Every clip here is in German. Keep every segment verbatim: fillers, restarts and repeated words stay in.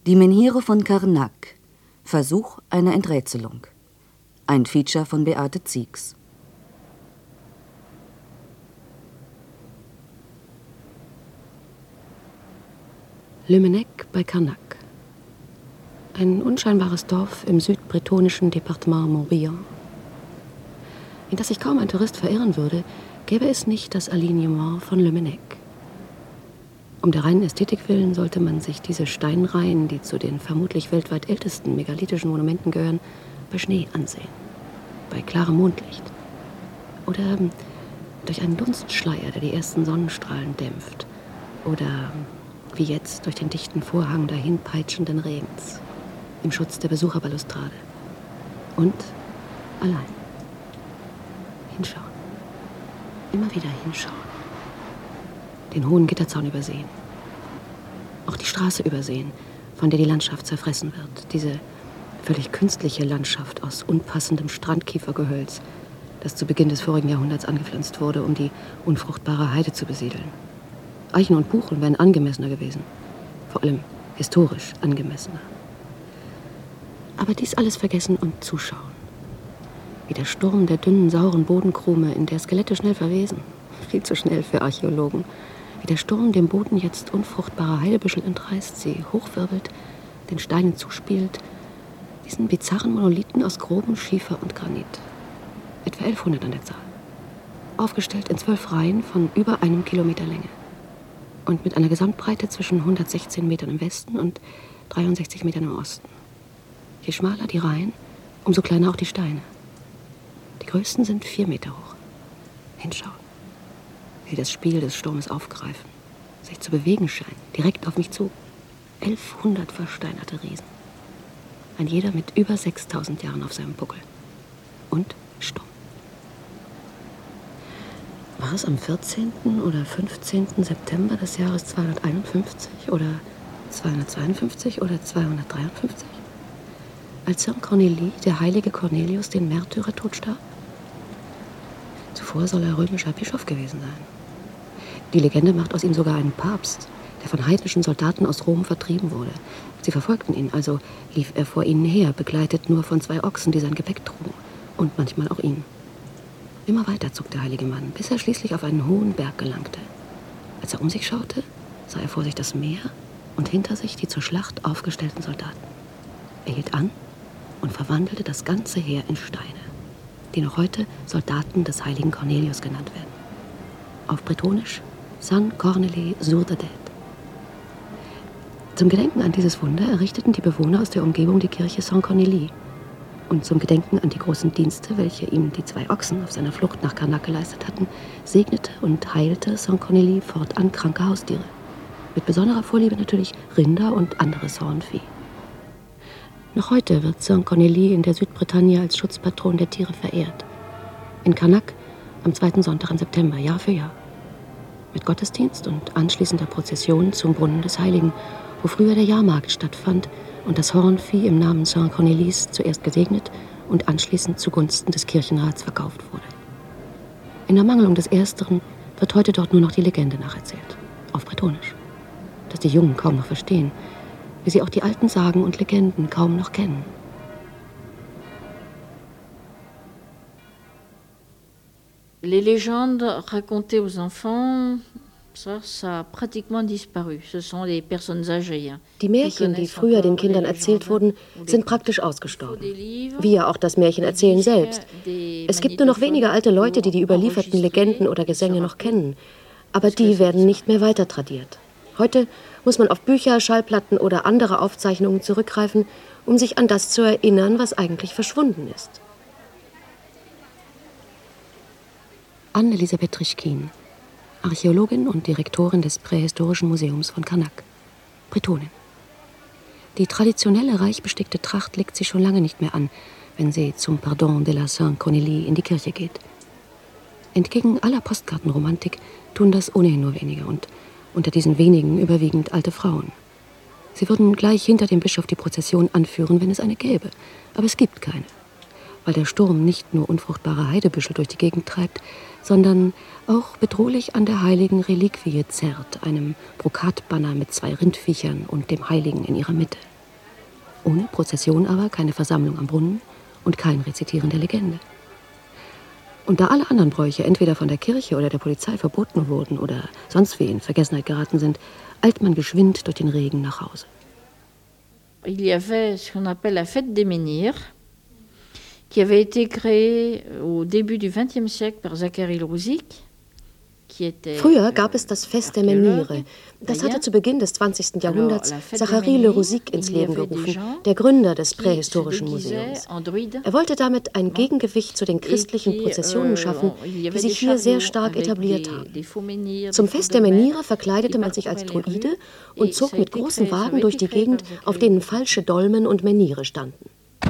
Die Menhire von Karnak. Versuch einer Enträtselung. Ein Feature von Beate Ziegs. Le Mennec bei Karnak. Ein unscheinbares Dorf im südbretonischen Departement Morbihan, in das sich kaum ein Tourist verirren würde, gäbe es nicht das Alignement von Le Mennec. Um der reinen Ästhetik willen sollte man sich diese Steinreihen, die zu den vermutlich weltweit ältesten megalithischen Monumenten gehören, bei Schnee ansehen, bei klarem Mondlicht oder durch einen Dunstschleier, der die ersten Sonnenstrahlen dämpft, oder wie jetzt durch den dichten Vorhang dahinpeitschenden Regens, im Schutz der Besucherbalustrade. Und allein. Hinschauen. Immer wieder hinschauen. Den hohen Gitterzaun übersehen. Auch die Straße übersehen, von der die Landschaft zerfressen wird. Diese völlig künstliche Landschaft aus unpassendem Strandkiefergehölz, das zu Beginn des vorigen Jahrhunderts angepflanzt wurde, um die unfruchtbare Heide zu besiedeln. Eichen und Buchen wären angemessener gewesen. Vor allem historisch angemessener. Aber dies alles vergessen und zuschauen. Wie der Sturm der dünnen, sauren Bodenkrume, in der Skelette schnell verwesen. Viel zu schnell für Archäologen. Wie der Sturm dem Boden jetzt unfruchtbare Heidebüschel entreißt, sie hochwirbelt, den Steinen zuspielt, diesen bizarren Monolithen aus grobem Schiefer und Granit. Etwa elfhundert an der Zahl. Aufgestellt in zwölf Reihen von über einem Kilometer Länge. Und mit einer Gesamtbreite zwischen hundertsechzehn Metern im Westen und dreiundsechzig Metern im Osten. Je schmaler die Reihen, umso kleiner auch die Steine. Die größten sind vier Meter hoch. Hinschauen. Wie das Spiel des Sturmes aufgreifen, sich zu bewegen scheinen, direkt auf mich zu. elfhundert versteinerte Riesen. Ein jeder mit über sechstausend Jahren auf seinem Buckel. Und stumm. War es am vierzehnten oder fünfzehnten September des Jahres zweihunderteinundfünfzig oder zweihundertzweiundfünfzig oder zweihundertdreiundfünfzig? Als Saint Cornélie, der heilige Cornelius, den Märtyrertod starb? Zuvor soll er römischer Bischof gewesen sein. Die Legende macht aus ihm sogar einen Papst, der von heidnischen Soldaten aus Rom vertrieben wurde. Sie verfolgten ihn, also lief er vor ihnen her, begleitet nur von zwei Ochsen, die sein Gepäck trugen. Und manchmal auch ihn. Immer weiter zog der heilige Mann, bis er schließlich auf einen hohen Berg gelangte. Als er um sich schaute, sah er vor sich das Meer und hinter sich die zur Schlacht aufgestellten Soldaten. Er hielt an und verwandelte das ganze Heer in Steine, die noch heute Soldaten des heiligen Cornelius genannt werden. Auf Bretonisch Saint Cornelis sur de Dette. Zum Gedenken an dieses Wunder errichteten die Bewohner aus der Umgebung die Kirche Saint Cornélie. Und zum Gedenken an die großen Dienste, welche ihm die zwei Ochsen auf seiner Flucht nach Karnak geleistet hatten, segnete und heilte Saint Cornélie fortan kranke Haustiere. Mit besonderer Vorliebe natürlich Rinder und anderes Hornvieh. Noch heute wird Saint Cornélie in der Südbretagne als Schutzpatron der Tiere verehrt. In Karnak am zweiten Sonntag im September, Jahr für Jahr. Mit Gottesdienst und anschließender Prozession zum Brunnen des Heiligen, wo früher der Jahrmarkt stattfand und das Hornvieh im Namen Saint Cornélies zuerst gesegnet und anschließend zugunsten des Kirchenrats verkauft wurde. In Ermangelung des Ersteren wird heute dort nur noch die Legende nacherzählt, auf Bretonisch, das die Jungen kaum noch verstehen, wie sie auch die alten Sagen und Legenden kaum noch kennen. Les légendes racontées aux enfants, ça, ça a pratiquement disparu. Ce sont les personnes âgées. Die Märchen, die früher den Kindern erzählt wurden, sind praktisch ausgestorben. Wie ja auch das Märchenerzählen selbst. Es gibt nur noch wenige alte Leute, die die überlieferten Legenden oder Gesänge noch kennen. Aber die werden nicht mehr weiter tradiert. Heute muss man auf Bücher, Schallplatten oder andere Aufzeichnungen zurückgreifen, um sich an das zu erinnern, was eigentlich verschwunden ist. Anne-Elisabeth Trischkin, Archäologin und Direktorin des Prähistorischen Museums von Karnak, Bretonin. Die traditionelle, reich bestickte Tracht legt sie schon lange nicht mehr an, wenn sie zum Pardon de la Saint Cornélie in die Kirche geht. Entgegen aller Postkartenromantik tun das ohnehin nur wenige und unter diesen wenigen überwiegend alte Frauen. Sie würden gleich hinter dem Bischof die Prozession anführen, wenn es eine gäbe, aber es gibt keine, weil der Sturm nicht nur unfruchtbare Heidebüschel durch die Gegend treibt, sondern auch bedrohlich an der heiligen Reliquie zerrt, einem Brokatbanner mit zwei Rindviechern und dem Heiligen in ihrer Mitte. Ohne Prozession aber keine Versammlung am Brunnen und kein Rezitieren der Legende. Und da alle anderen Bräuche entweder von der Kirche oder der Polizei verboten wurden oder sonst wie in Vergessenheit geraten sind, eilt man geschwind durch den Regen nach Hause. Il y avait ce qu'on appelle la fête des menhirs, qui avait été créée au début du vingtième siècle par Zacharie Lrusik. Früher gab es das Fest der Menhire. Das hatte zu Beginn des zwanzigsten Jahrhunderts Zacharie Lrusik ins Leben gerufen, der Gründer des Prähistorischen Museums. Er wollte damit ein Gegengewicht zu den christlichen Prozessionen schaffen, die sich hier sehr stark etabliert haben. Zum Fest der Menhire verkleidete man sich als Druide und zog mit großen Wagen durch die Gegend, auf denen falsche Dolmen und Menhire standen.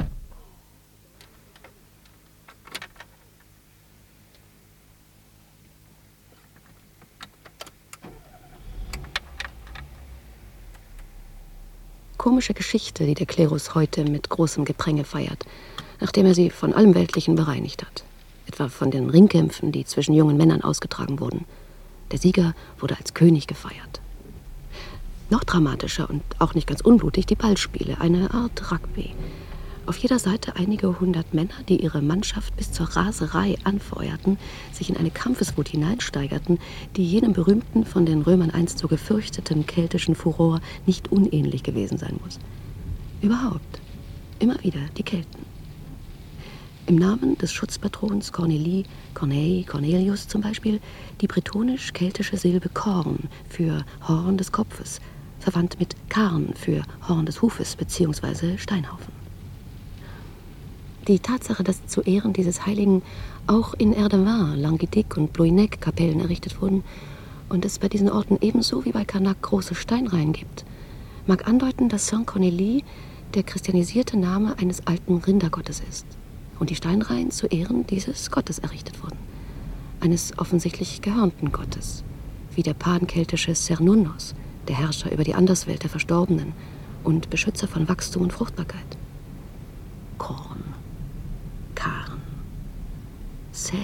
Komische Geschichte, die der Klerus heute mit großem Gepränge feiert, nachdem er sie von allem Weltlichen bereinigt hat. Etwa von den Ringkämpfen, die zwischen jungen Männern ausgetragen wurden. Der Sieger wurde als König gefeiert. Noch dramatischer und auch nicht ganz unblutig die Ballspiele, eine Art Rugby. Auf jeder Seite einige hundert Männer, die ihre Mannschaft bis zur Raserei anfeuerten, sich in eine Kampfeswut hineinsteigerten, die jenem berühmten, von den Römern einst so gefürchteten keltischen Furor nicht unähnlich gewesen sein muss. Überhaupt, immer wieder die Kelten. Im Namen des Schutzpatrons Cornelie, Corneille, Cornelius zum Beispiel, die bretonisch-keltische Silbe Korn für Horn des Kopfes, verwandt mit Karn für Horn des Hufes bzw. Steinhaufen. Die Tatsache, dass zu Ehren dieses Heiligen auch in Erdevar, Languedic und Bloynec Kapellen errichtet wurden und es bei diesen Orten ebenso wie bei Carnac große Steinreihen gibt, mag andeuten, dass Saint-Cornélie der christianisierte Name eines alten Rindergottes ist und die Steinreihen zu Ehren dieses Gottes errichtet wurden, eines offensichtlich gehörnten Gottes, wie der pankeltische Cernunnos, der Herrscher über die Anderswelt der Verstorbenen und Beschützer von Wachstum und Fruchtbarkeit. Korn. Karn. Ser.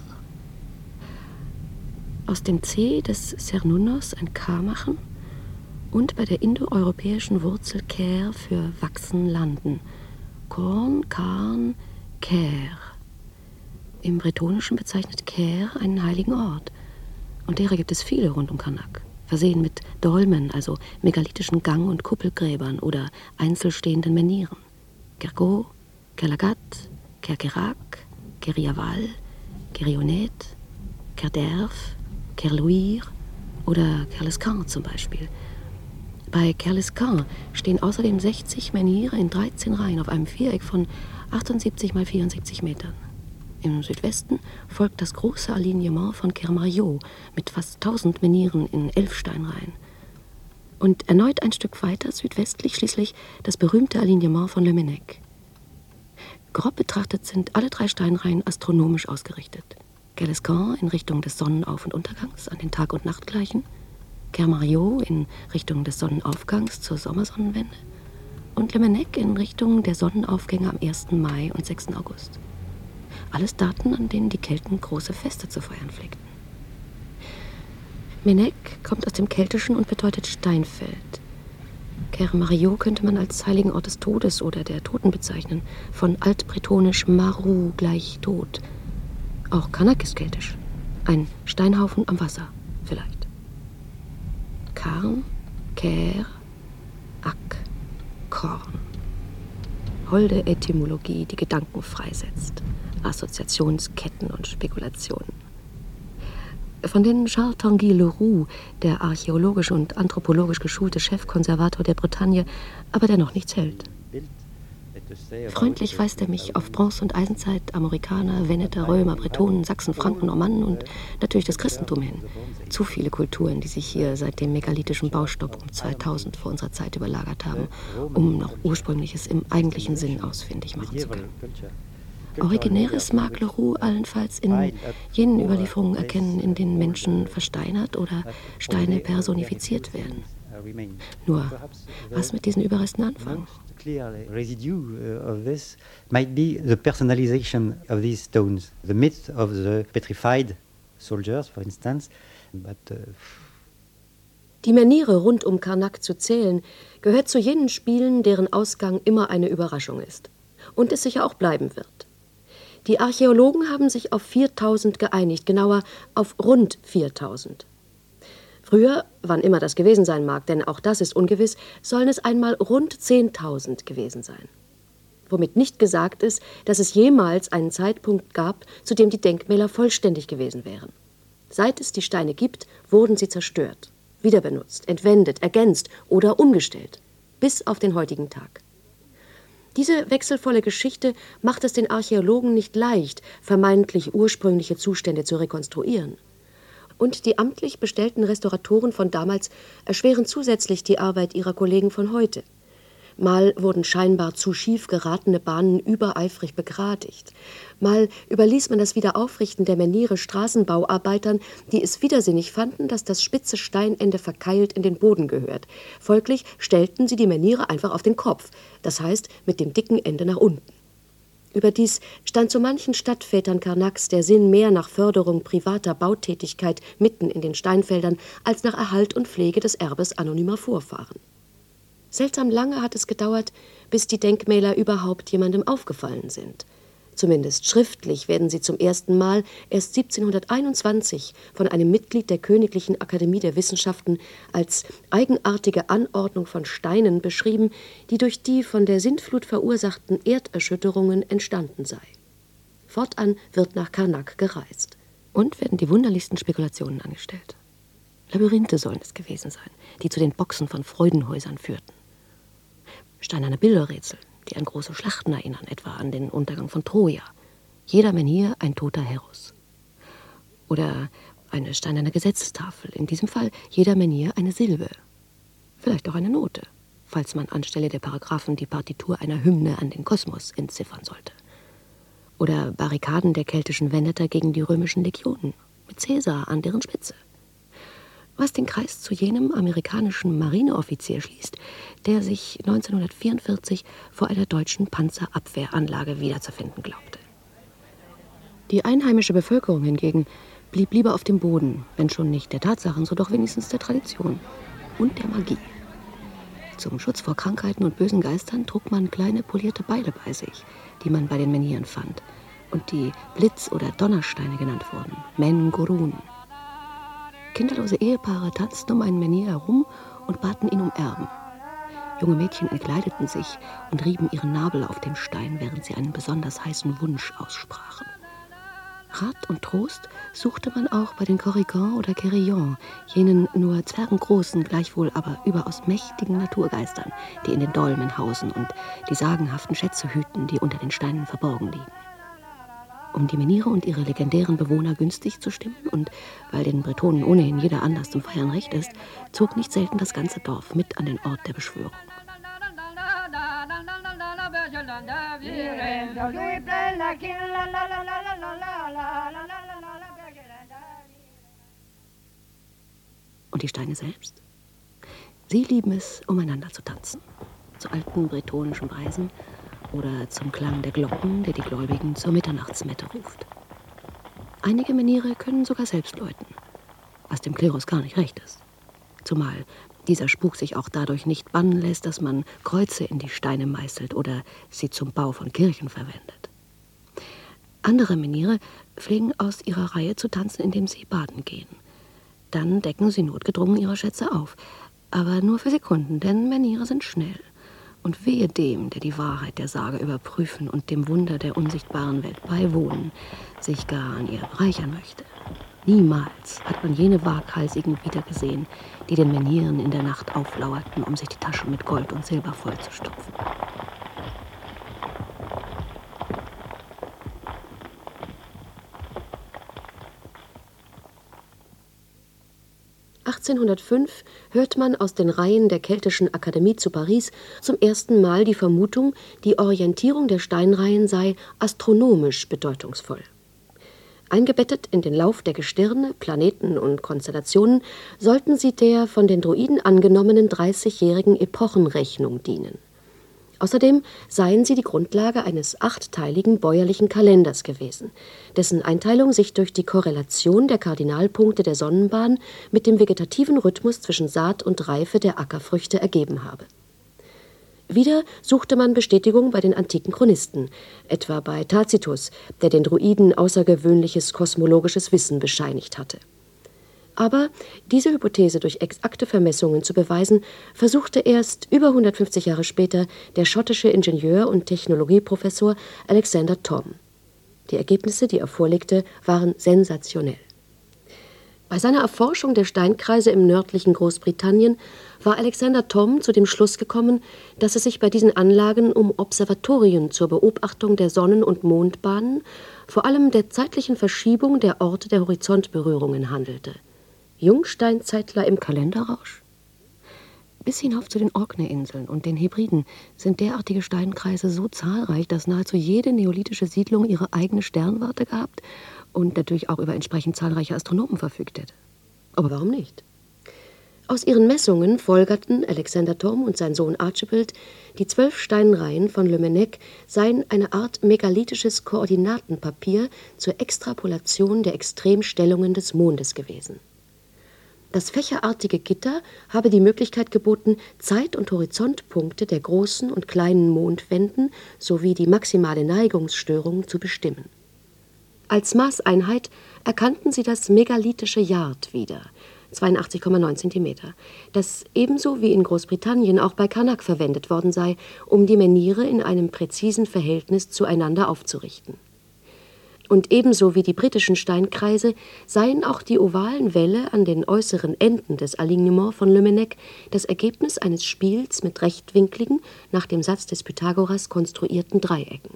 Aus dem C des Cernunnos ein K machen und bei der indoeuropäischen Wurzel Ker für wachsen, landen. Korn, Karn, Ker. Im Bretonischen bezeichnet Ker einen heiligen Ort. Und derer gibt es viele rund um Carnac, versehen mit Dolmen, also megalithischen Gang- und Kuppelgräbern oder einzelstehenden Menhiren. Kergot, Kerlagat, Kerkerac, Keriaval, Kerionet, Kerderf, Kerluir oder Kerlescan zum Beispiel. Bei Kerlescan stehen außerdem sechzig Menhire in dreizehn Reihen auf einem Viereck von achtundsiebzig mal vierundsiebzig Metern. Im Südwesten folgt das große Alignement von Kermariot mit fast tausend Menhiren in elf Steinreihen. Und erneut ein Stück weiter südwestlich schließlich das berühmte Alignement von Le Mennec. Grob betrachtet sind alle drei Steinreihen astronomisch ausgerichtet. Kerlescan in Richtung des Sonnenauf- und Untergangs an den Tag- und Nachtgleichen, Kermariot in Richtung des Sonnenaufgangs zur Sommersonnenwende und Le Mennec in Richtung der Sonnenaufgänge am ersten Mai und sechsten August. Alles Daten, an denen die Kelten große Feste zu feiern pflegten. Mennec kommt aus dem Keltischen und bedeutet Steinfeld. Kermariot könnte man als heiligen Ort des Todes oder der Toten bezeichnen, von altbretonisch Maru gleich Tod. Auch Carnac ist keltisch, ein Steinhaufen am Wasser vielleicht. Karn, Ker, Ak, Korn. Holde Etymologie, die Gedanken freisetzt, Assoziationsketten und Spekulationen. Von denen Charles Tanguy Leroux, der archäologisch und anthropologisch geschulte Chefkonservator der Bretagne, aber dennoch nichts hält. Freundlich weist er mich auf Bronze- und Eisenzeit, Amerikaner, Veneter, Römer, Bretonen, Sachsen, Franken, Normannen und natürlich das Christentum hin. Zu viele Kulturen, die sich hier seit dem megalithischen Baustopp um zweitausend vor unserer Zeit überlagert haben, um noch Ursprüngliches im eigentlichen Sinn ausfindig machen zu können. Originäres mag Leroux allenfalls in jenen Überlieferungen erkennen, in denen Menschen versteinert oder Steine personifiziert werden. Nur, was mit diesen Überresten anfangen? Clear residue of this might be the personalization of these stones, the myth of the petrified soldiers, for instance, but uh, Die Menhire rund um Karnak zu zählen, gehört zu jenen Spielen, deren Ausgang immer eine Überraschung ist. Und es sicher auch bleiben wird. Die Archäologen haben sich auf viertausend geeinigt, genauer auf rund viertausend. Früher, wann immer das gewesen sein mag, denn auch das ist ungewiss, sollen es einmal rund zehntausend gewesen sein. Womit nicht gesagt ist, dass es jemals einen Zeitpunkt gab, zu dem die Denkmäler vollständig gewesen wären. Seit es die Steine gibt, wurden sie zerstört, wieder benutzt, entwendet, ergänzt oder umgestellt, bis auf den heutigen Tag. Diese wechselvolle Geschichte macht es den Archäologen nicht leicht, vermeintlich ursprüngliche Zustände zu rekonstruieren. Und die amtlich bestellten Restauratoren von damals erschweren zusätzlich die Arbeit ihrer Kollegen von heute. Mal wurden scheinbar zu schief geratene Bahnen übereifrig begradigt. Mal überließ man das Wiederaufrichten der Menhire Straßenbauarbeitern, die es widersinnig fanden, dass das spitze Steinende verkeilt in den Boden gehört. Folglich stellten sie die Menhire einfach auf den Kopf, das heißt mit dem dicken Ende nach unten. Überdies stand zu manchen Stadtvätern Karnaks der Sinn mehr nach Förderung privater Bautätigkeit mitten in den Steinfeldern als nach Erhalt und Pflege des Erbes anonymer Vorfahren. Seltsam lange hat es gedauert, bis die Denkmäler überhaupt jemandem aufgefallen sind. Zumindest schriftlich werden sie zum ersten Mal erst siebzehnhunderteinundzwanzig von einem Mitglied der Königlichen Akademie der Wissenschaften als eigenartige Anordnung von Steinen beschrieben, die durch die von der Sintflut verursachten Erderschütterungen entstanden sei. Fortan wird nach Karnak gereist. Und werden die wunderlichsten Spekulationen angestellt. Labyrinthe sollen es gewesen sein, die zu den Boxen von Freudenhäusern führten. Steinerne Bilderrätsel, die an große Schlachten erinnern, etwa an den Untergang von Troja. Jeder Menhir ein toter Heros. Oder eine steinerne Gesetzestafel, in diesem Fall jeder Menhir eine Silbe. Vielleicht auch eine Note, falls man anstelle der Paragraphen die Partitur einer Hymne an den Kosmos entziffern sollte. Oder Barrikaden der keltischen Wendeter gegen die römischen Legionen, mit Caesar an deren Spitze. Was den Kreis zu jenem amerikanischen Marineoffizier schließt, der sich neunzehnhundertvierundvierzig vor einer deutschen Panzerabwehranlage wiederzufinden glaubte. Die einheimische Bevölkerung hingegen blieb lieber auf dem Boden, wenn schon nicht der Tatsachen, so doch wenigstens der Tradition und der Magie. Zum Schutz vor Krankheiten und bösen Geistern trug man kleine polierte Beile bei sich, die man bei den Menhiren fand und die Blitz- oder Donnersteine genannt wurden, Men Gurun. Kinderlose Ehepaare tanzten um einen Menhir herum und baten ihn um Erben. Junge Mädchen entkleideten sich und rieben ihren Nabel auf dem Stein, während sie einen besonders heißen Wunsch aussprachen. Rat und Trost suchte man auch bei den Corrigans oder Querillons, jenen nur zwergengroßen, gleichwohl aber überaus mächtigen Naturgeistern, die in den Dolmen hausen und die sagenhaften Schätze hüten, die unter den Steinen verborgen liegen. Um die Menhire und ihre legendären Bewohner günstig zu stimmen und weil den Bretonen ohnehin jeder Anlass zum Feiern recht ist, zog nicht selten das ganze Dorf mit an den Ort der Beschwörung. Und die Steine selbst? Sie lieben es, umeinander zu tanzen, zu alten bretonischen Weisen oder zum Klang der Glocken, der die Gläubigen zur Mitternachtsmette ruft. Einige Menhire können sogar selbst läuten, was dem Klerus gar nicht recht ist. Zumal dieser Spuk sich auch dadurch nicht bannen lässt, dass man Kreuze in die Steine meißelt oder sie zum Bau von Kirchen verwendet. Andere Menhire pflegen aus ihrer Reihe zu tanzen, indem sie baden gehen. Dann decken sie notgedrungen ihre Schätze auf, aber nur für Sekunden, denn Menhire sind schnell. Und wehe dem, der die Wahrheit der Sage überprüfen und dem Wunder der unsichtbaren Welt beiwohnen, sich gar an ihr bereichern möchte. Niemals hat man jene Waghalsigen wiedergesehen, die den Menhiren in der Nacht auflauerten, um sich die Taschen mit Gold und Silber vollzustopfen. achtzehnhundertfünf hört man aus den Reihen der Keltischen Akademie zu Paris zum ersten Mal die Vermutung, die Orientierung der Steinreihen sei astronomisch bedeutungsvoll. Eingebettet in den Lauf der Gestirne, Planeten und Konstellationen sollten sie der von den Druiden angenommenen dreißigjährigen Epochenrechnung dienen. Außerdem seien sie die Grundlage eines achtteiligen bäuerlichen Kalenders gewesen, dessen Einteilung sich durch die Korrelation der Kardinalpunkte der Sonnenbahn mit dem vegetativen Rhythmus zwischen Saat und Reife der Ackerfrüchte ergeben habe. Wieder suchte man Bestätigung bei den antiken Chronisten, etwa bei Tacitus, der den Druiden außergewöhnliches kosmologisches Wissen bescheinigt hatte. Aber diese Hypothese durch exakte Vermessungen zu beweisen, versuchte erst über hundertfünfzig Jahre später der schottische Ingenieur und Technologieprofessor Alexander Thom. Die Ergebnisse, die er vorlegte, waren sensationell. Bei seiner Erforschung der Steinkreise im nördlichen Großbritannien war Alexander Thom zu dem Schluss gekommen, dass es sich bei diesen Anlagen um Observatorien zur Beobachtung der Sonnen- und Mondbahnen, vor allem der zeitlichen Verschiebung der Orte der Horizontberührungen handelte. Jungsteinzeitler im Kalenderrausch? Bis hinauf zu den Orkney-Inseln und den Hebriden sind derartige Steinkreise so zahlreich, dass nahezu jede neolithische Siedlung ihre eigene Sternwarte gehabt und natürlich auch über entsprechend zahlreiche Astronomen verfügt hätte. Aber warum nicht? Aus ihren Messungen folgerten Alexander Thom und sein Sohn Archibald, die zwölf Steinreihen von Le Mennec seien eine Art megalithisches Koordinatenpapier zur Extrapolation der Extremstellungen des Mondes gewesen. Das fächerartige Gitter habe die Möglichkeit geboten, Zeit- und Horizontpunkte der großen und kleinen Mondwenden sowie die maximale Neigungsstörung zu bestimmen. Als Maßeinheit erkannten sie das megalithische Yard wieder, zweiundachtzig Komma neun Zentimeter, das ebenso wie in Großbritannien auch bei Karnak verwendet worden sei, um die Menhire in einem präzisen Verhältnis zueinander aufzurichten. Und ebenso wie die britischen Steinkreise seien auch die ovalen Wälle an den äußeren Enden des Alignement von Le Mennec das Ergebnis eines Spiels mit rechtwinkligen, nach dem Satz des Pythagoras konstruierten Dreiecken.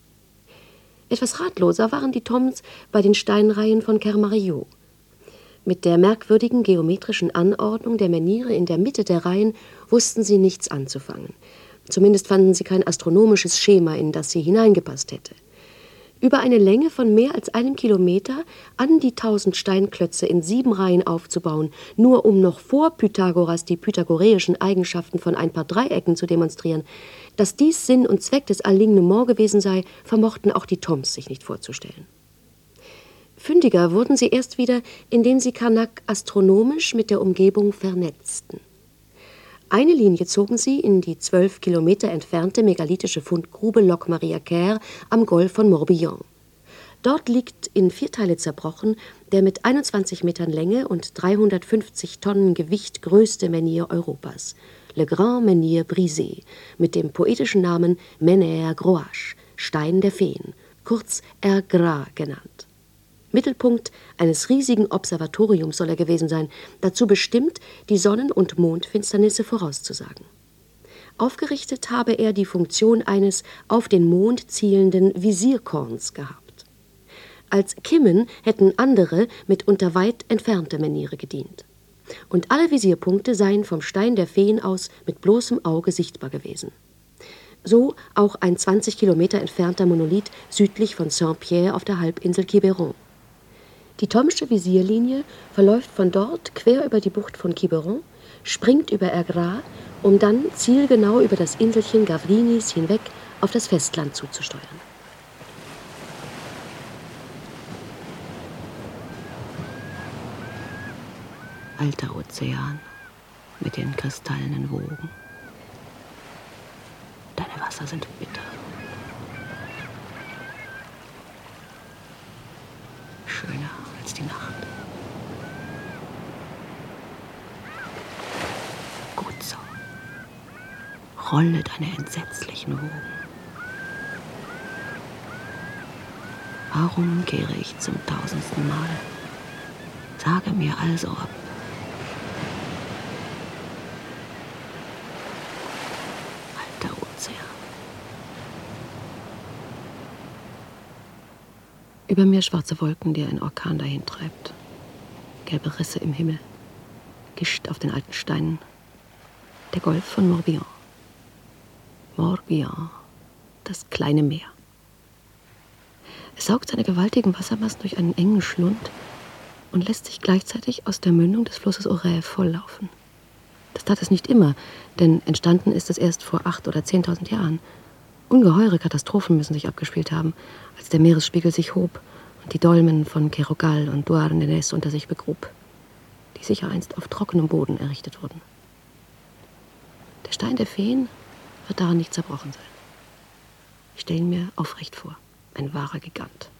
Etwas ratloser waren die Thoms bei den Steinreihen von Kermariot. Mit der merkwürdigen geometrischen Anordnung der Menhire in der Mitte der Reihen wussten sie nichts anzufangen. Zumindest fanden sie kein astronomisches Schema, in das sie hineingepasst hätte. Über eine Länge von mehr als einem Kilometer an die tausend Steinklötze in sieben Reihen aufzubauen, nur um noch vor Pythagoras die pythagoreischen Eigenschaften von ein paar Dreiecken zu demonstrieren, dass dies Sinn und Zweck des Alignement gewesen sei, vermochten auch die Thoms sich nicht vorzustellen. Fündiger wurden sie erst wieder, indem sie Karnak astronomisch mit der Umgebung vernetzten. Eine Linie zogen sie in die zwölf Kilometer entfernte megalithische Fundgrube Locmaria-Caire am Golf von Morbihan. Dort liegt in vier Teile zerbrochen der mit einundzwanzig Metern Länge und dreihundertfünfzig Tonnen Gewicht größte Menhir Europas, Le Grand Menhir Brisé, mit dem poetischen Namen Menhir Groache, Stein der Feen, kurz Ergra genannt. Mittelpunkt eines riesigen Observatoriums soll er gewesen sein, dazu bestimmt, die Sonnen- und Mondfinsternisse vorauszusagen. Aufgerichtet habe er die Funktion eines auf den Mond zielenden Visierkorns gehabt. Als Kimmen hätten andere, mitunter weit entfernte Menhire gedient. Und alle Visierpunkte seien vom Stein der Feen aus mit bloßem Auge sichtbar gewesen. So auch ein zwanzig Kilometer entfernter Monolith südlich von Saint-Pierre auf der Halbinsel Quiberon. Die Thomsche Visierlinie verläuft von dort quer über die Bucht von Quiberon, springt über Ergra, um dann zielgenau über das Inselchen Gavrinis hinweg auf das Festland zuzusteuern. Alter Ozean mit den kristallenen Wogen. Deine Wasser sind bitter. Schöner als die Nacht. Gut so. Rolle deine entsetzlichen Wogen. Warum kehre ich zum tausendsten Mal? Sage mir also, ob alter Ozean. Über mir schwarze Wolken, die ein Orkan dahintreibt. Gelbe Risse im Himmel. Gischt auf den alten Steinen. Der Golf von Morbihan. Morbihan, das kleine Meer. Es saugt seine gewaltigen Wassermassen durch einen engen Schlund und lässt sich gleichzeitig aus der Mündung des Flusses Orève volllaufen. Das tat es nicht immer, denn entstanden ist es erst vor acht oder zehntausend Jahren. Ungeheure Katastrophen müssen sich abgespielt haben, als der Meeresspiegel sich hob und die Dolmen von Kerogal und Douarnenez unter sich begrub, die sicher einst auf trockenem Boden errichtet wurden. Der Stein der Feen wird daran nicht zerbrochen sein. Ich stelle ihn mir aufrecht vor, ein wahrer Gigant.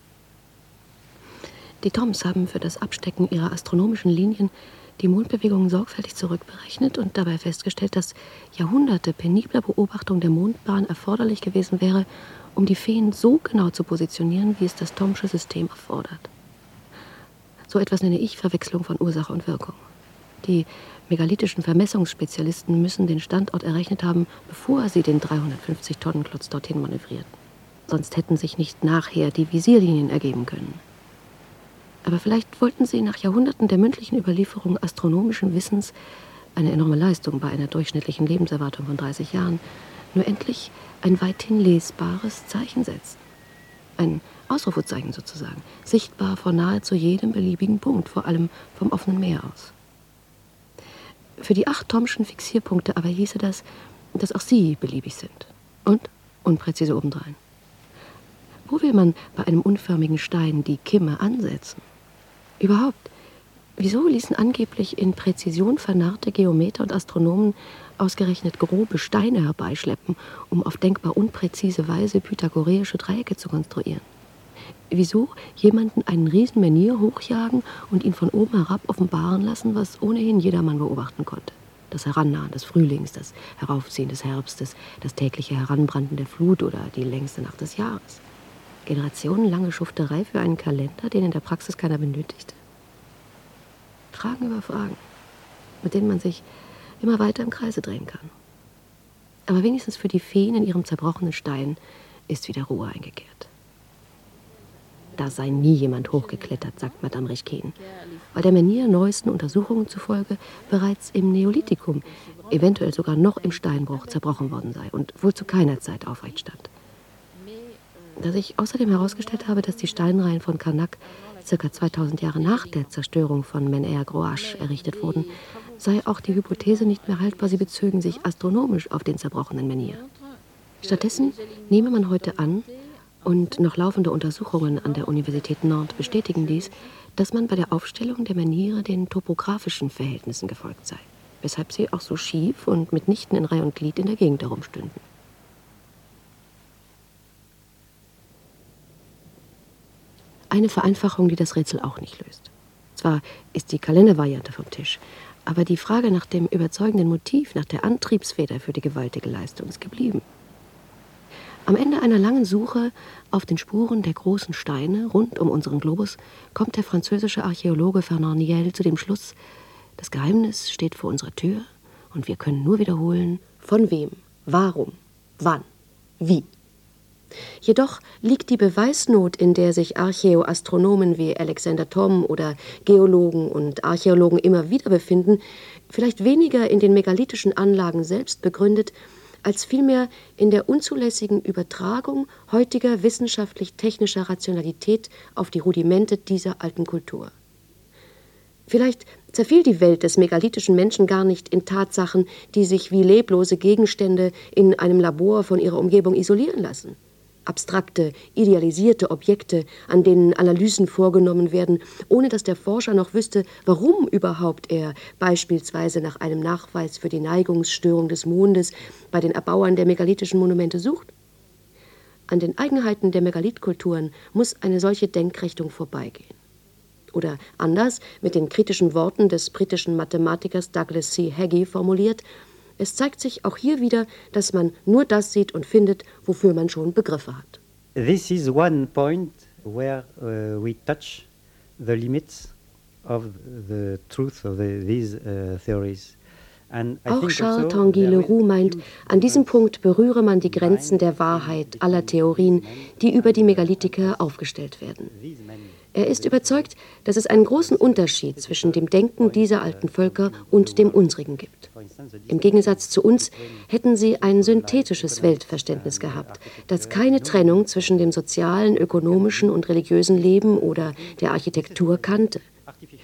Die Toms haben für das Abstecken ihrer astronomischen Linien die Mondbewegungen sorgfältig zurückberechnet und dabei festgestellt, dass Jahrhunderte penibler Beobachtung der Mondbahn erforderlich gewesen wäre, um die Feen so genau zu positionieren, wie es das Thomsche System erfordert. So etwas nenne ich Verwechslung von Ursache und Wirkung. Die megalithischen Vermessungsspezialisten müssen den Standort errechnet haben, bevor sie den dreihundertfünfzig Tonnen Klotz dorthin manövrierten. Sonst hätten sich nicht nachher die Visierlinien ergeben können. Aber vielleicht wollten sie nach Jahrhunderten der mündlichen Überlieferung astronomischen Wissens, eine enorme Leistung bei einer durchschnittlichen Lebenserwartung von dreißig Jahren, nur endlich ein weithin lesbares Zeichen setzen. Ein Ausrufezeichen sozusagen, sichtbar vor nahezu jedem beliebigen Punkt, vor allem vom offenen Meer aus. Für die acht Thomschen Fixierpunkte aber hieße das, dass auch sie beliebig sind und unpräzise obendrein. Wo will man bei einem unförmigen Stein die Kimme ansetzen? Überhaupt, wieso ließen angeblich in Präzision vernarrte Geometer und Astronomen ausgerechnet grobe Steine herbeischleppen, um auf denkbar unpräzise Weise pythagoreische Dreiecke zu konstruieren? Wieso jemanden einen Riesenmenhir hochjagen und ihn von oben herab offenbaren lassen, was ohnehin jedermann beobachten konnte? Das Herannahen des Frühlings, das Heraufziehen des Herbstes, das tägliche Heranbranden der Flut oder die längste Nacht des Jahres. Generationenlange Schufterei für einen Kalender, den in der Praxis keiner benötigte. Fragen über Fragen, mit denen man sich immer weiter im Kreise drehen kann. Aber wenigstens für die Feen in ihrem zerbrochenen Stein ist wieder Ruhe eingekehrt. Da sei nie jemand hochgeklettert, sagt Madame Richquin, weil der Menhir neuesten Untersuchungen zufolge bereits im Neolithikum, eventuell sogar noch im Steinbruch, zerbrochen worden sei und wohl zu keiner Zeit aufrecht stand. Da sich außerdem herausgestellt habe, dass die Steinreihen von Karnak ca. zweitausend Jahre nach der Zerstörung von Menhir Groache errichtet wurden, sei auch die Hypothese nicht mehr haltbar, sie bezögen sich astronomisch auf den zerbrochenen Menhir. Stattdessen nehme man heute an, und noch laufende Untersuchungen an der Universität Nantes bestätigen dies, dass man bei der Aufstellung der Menhire den topografischen Verhältnissen gefolgt sei, weshalb sie auch so schief und mitnichten in Reih und Glied in der Gegend herumstünden. Eine Vereinfachung, die das Rätsel auch nicht löst. Zwar ist die Kalendervariante vom Tisch, aber die Frage nach dem überzeugenden Motiv, nach der Antriebsfeder für die gewaltige Leistung ist geblieben. Am Ende einer langen Suche auf den Spuren der großen Steine rund um unseren Globus kommt der französische Archäologe Fernand Niel zu dem Schluss, das Geheimnis steht vor unserer Tür und wir können nur wiederholen, von wem, warum, wann, wie. Jedoch liegt die Beweisnot, in der sich Archäoastronomen wie Alexander Thom oder Geologen und Archäologen immer wieder befinden, vielleicht weniger in den megalithischen Anlagen selbst begründet, als vielmehr in der unzulässigen Übertragung heutiger wissenschaftlich-technischer Rationalität auf die Rudimente dieser alten Kultur. Vielleicht zerfiel die Welt des megalithischen Menschen gar nicht in Tatsachen, die sich wie leblose Gegenstände in einem Labor von ihrer Umgebung isolieren lassen. Abstrakte, idealisierte Objekte, an denen Analysen vorgenommen werden, ohne dass der Forscher noch wüsste, warum überhaupt er beispielsweise nach einem Nachweis für die Neigungsstörung des Mondes bei den Erbauern der megalithischen Monumente sucht. An den Eigenheiten der Megalithkulturen muss eine solche Denkrichtung vorbeigehen. Oder anders, mit den kritischen Worten des britischen Mathematikers Douglas C. Hagee formuliert: Es zeigt sich auch hier wieder, dass man nur das sieht und findet, wofür man schon Begriffe hat. This is one point where uh, we touch the limits of the truth of the, these uh, theories. Auch Charles Tanguy Leroux meint, an diesem Punkt berühre man die Grenzen der Wahrheit aller Theorien, die über die Megalithiker aufgestellt werden. Er ist überzeugt, dass es einen großen Unterschied zwischen dem Denken dieser alten Völker und dem unsrigen gibt. Im Gegensatz zu uns hätten sie ein synthetisches Weltverständnis gehabt, das keine Trennung zwischen dem sozialen, ökonomischen und religiösen Leben oder der Architektur kannte.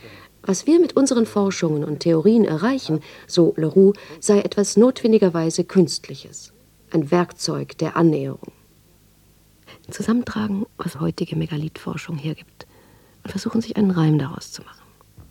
Was wir mit unseren Forschungen und Theorien erreichen, so Leroux, sei etwas notwendigerweise Künstliches, ein Werkzeug der Annäherung. Zusammentragen, was heutige Megalithforschung hergibt, und versuchen sich einen Reim daraus zu machen.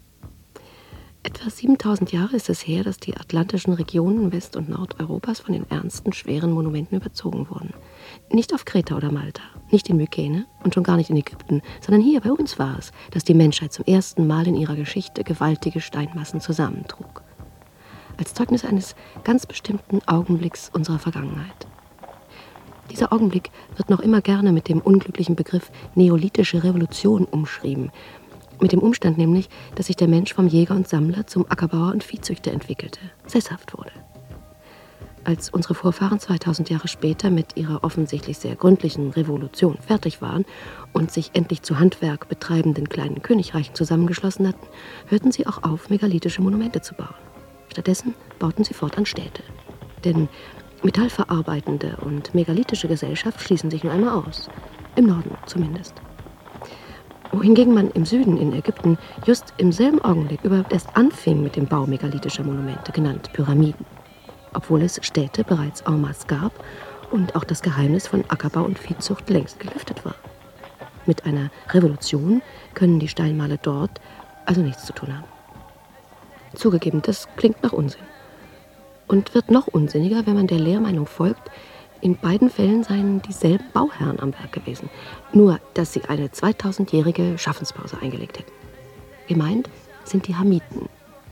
Etwa siebentausend Jahre ist es her, dass die atlantischen Regionen West- und Nordeuropas von den ernsten, schweren Monumenten überzogen wurden. Nicht auf Kreta oder Malta, nicht in Mykene und schon gar nicht in Ägypten, sondern hier bei uns war es, dass die Menschheit zum ersten Mal in ihrer Geschichte gewaltige Steinmassen zusammentrug. Als Zeugnis eines ganz bestimmten Augenblicks unserer Vergangenheit. Dieser Augenblick wird noch immer gerne mit dem unglücklichen Begriff neolithische Revolution umschrieben. Mit dem Umstand nämlich, dass sich der Mensch vom Jäger und Sammler zum Ackerbauer und Viehzüchter entwickelte, sesshaft wurde. Als unsere Vorfahren zweitausend Jahre später mit ihrer offensichtlich sehr gründlichen Revolution fertig waren und sich endlich zu Handwerk betreibenden kleinen Königreichen zusammengeschlossen hatten, hörten sie auch auf, megalithische Monumente zu bauen. Stattdessen bauten sie fortan Städte. Denn metallverarbeitende und megalithische Gesellschaft schließen sich nur einmal aus. Im Norden zumindest. Wohingegen man im Süden in Ägypten just im selben Augenblick überhaupt erst anfing mit dem Bau megalithischer Monumente, genannt Pyramiden. Obwohl es Städte bereits en masse gab und auch das Geheimnis von Ackerbau und Viehzucht längst gelüftet war. Mit einer Revolution können die Steinmale dort also nichts zu tun haben. Zugegeben, das klingt nach Unsinn. Und wird noch unsinniger, wenn man der Lehrmeinung folgt, in beiden Fällen seien dieselben Bauherren am Werk gewesen, nur dass sie eine zweitausendjährige Schaffenspause eingelegt hätten. Gemeint sind die Hamiten.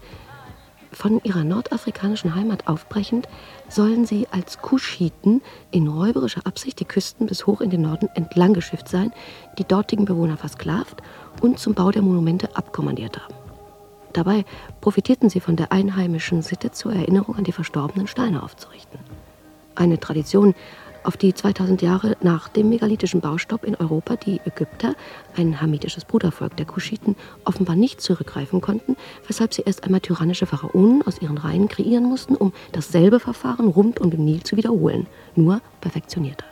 Von ihrer nordafrikanischen Heimat aufbrechend sollen sie als Kuschiten in räuberischer Absicht die Küsten bis hoch in den Norden entlang geschifft sein, die dortigen Bewohner versklavt und zum Bau der Monumente abkommandiert haben. Dabei profitierten sie von der einheimischen Sitte zur Erinnerung an die verstorbenen Steine aufzurichten. Eine Tradition, auf die zweitausend Jahre nach dem megalithischen Baustopp in Europa die Ägypter, ein hamitisches Brudervolk der Kuschiten, offenbar nicht zurückgreifen konnten, weshalb sie erst einmal tyrannische Pharaonen aus ihren Reihen kreieren mussten, um dasselbe Verfahren rund um den Nil zu wiederholen, nur perfektionierter.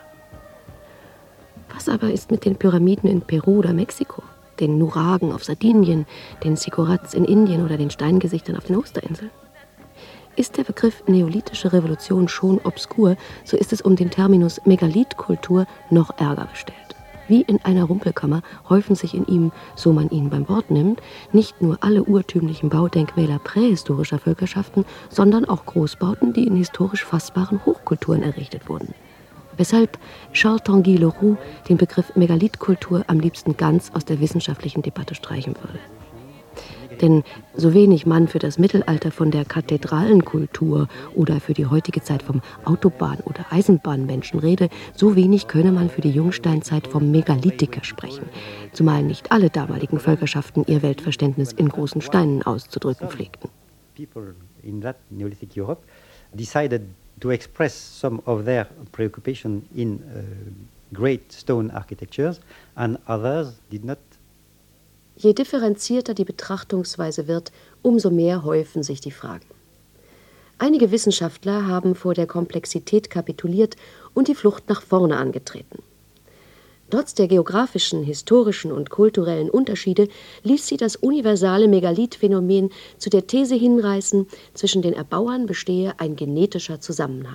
Was aber ist mit den Pyramiden in Peru oder Mexiko, den Nuragen auf Sardinien, den Ziggurats in Indien oder den Steingesichtern auf den Osterinseln? Ist der Begriff neolithische Revolution schon obskur, so ist es um den Terminus Megalithkultur noch ärger bestellt. Wie in einer Rumpelkammer häufen sich in ihm, so man ihn beim Wort nimmt, nicht nur alle urtümlichen Baudenkmäler prähistorischer Völkerschaften, sondern auch Großbauten, die in historisch fassbaren Hochkulturen errichtet wurden. Weshalb Charles Tanguy Leroux den Begriff Megalithkultur am liebsten ganz aus der wissenschaftlichen Debatte streichen würde. Denn so wenig man für das Mittelalter von der Kathedralenkultur oder für die heutige Zeit vom Autobahn- oder Eisenbahnmenschen rede, so wenig könne man für die Jungsteinzeit vom Megalithiker sprechen, zumal nicht alle damaligen Völkerschaften ihr Weltverständnis in großen Steinen auszudrücken pflegten. People in that Neolithic Europe decided to express some of their preoccupation in uh, great stone architectures and others did not. Je differenzierter die Betrachtungsweise wird, umso mehr häufen sich die Fragen. Einige Wissenschaftler haben vor der Komplexität kapituliert und die Flucht nach vorne angetreten. Trotz der geografischen, historischen und kulturellen Unterschiede ließ sie das universale Megalithphänomen zu der These hinreißen, zwischen den Erbauern bestehe ein genetischer Zusammenhang.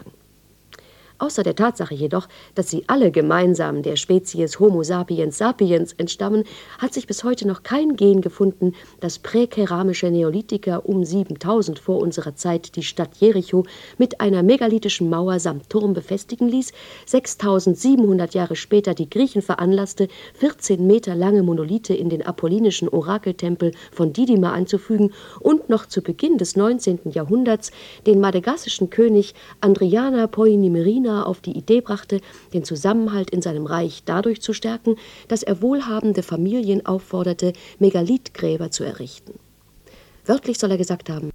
Außer der Tatsache jedoch, dass sie alle gemeinsam der Spezies Homo sapiens sapiens entstammen, hat sich bis heute noch kein Gen gefunden, das präkeramische Neolithiker um siebentausend vor unserer Zeit die Stadt Jericho mit einer megalithischen Mauer samt Turm befestigen ließ, sechstausendsiebenhundert Jahre später die Griechen veranlasste, vierzehn Meter lange Monolithe in den apollinischen Orakeltempel von Didyma anzufügen und noch zu Beginn des neunzehnten Jahrhunderts den madagassischen König Andriana Poinimerina auf die Idee brachte, den Zusammenhalt in seinem Reich dadurch zu stärken, dass er wohlhabende Familien aufforderte, Megalithgräber zu errichten. Wörtlich soll er gesagt haben: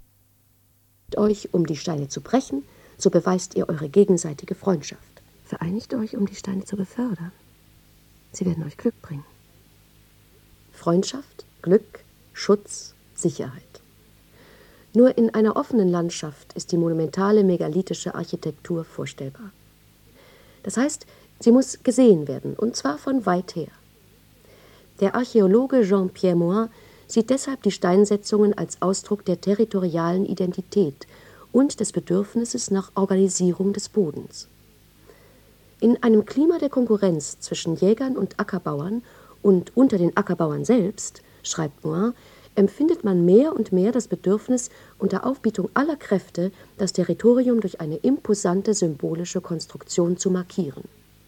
euch, um die Steine zu brechen, so beweist ihr eure gegenseitige Freundschaft. Vereinigt euch, um die Steine zu befördern. Sie werden euch Glück bringen. Freundschaft, Glück, Schutz, Sicherheit. Nur in einer offenen Landschaft ist die monumentale megalithische Architektur vorstellbar. Das heißt, sie muss gesehen werden, und zwar von weit her. Der Archäologe Jean-Pierre Moin sieht deshalb die Steinsetzungen als Ausdruck der territorialen Identität und des Bedürfnisses nach Organisierung des Bodens. In einem Klima der Konkurrenz zwischen Jägern und Ackerbauern und unter den Ackerbauern selbst, schreibt Moin, empfindet man mehr und mehr das Bedürfnis, unter Aufbietung aller Kräfte das Territorium durch eine imposante symbolische Konstruktion zu markieren.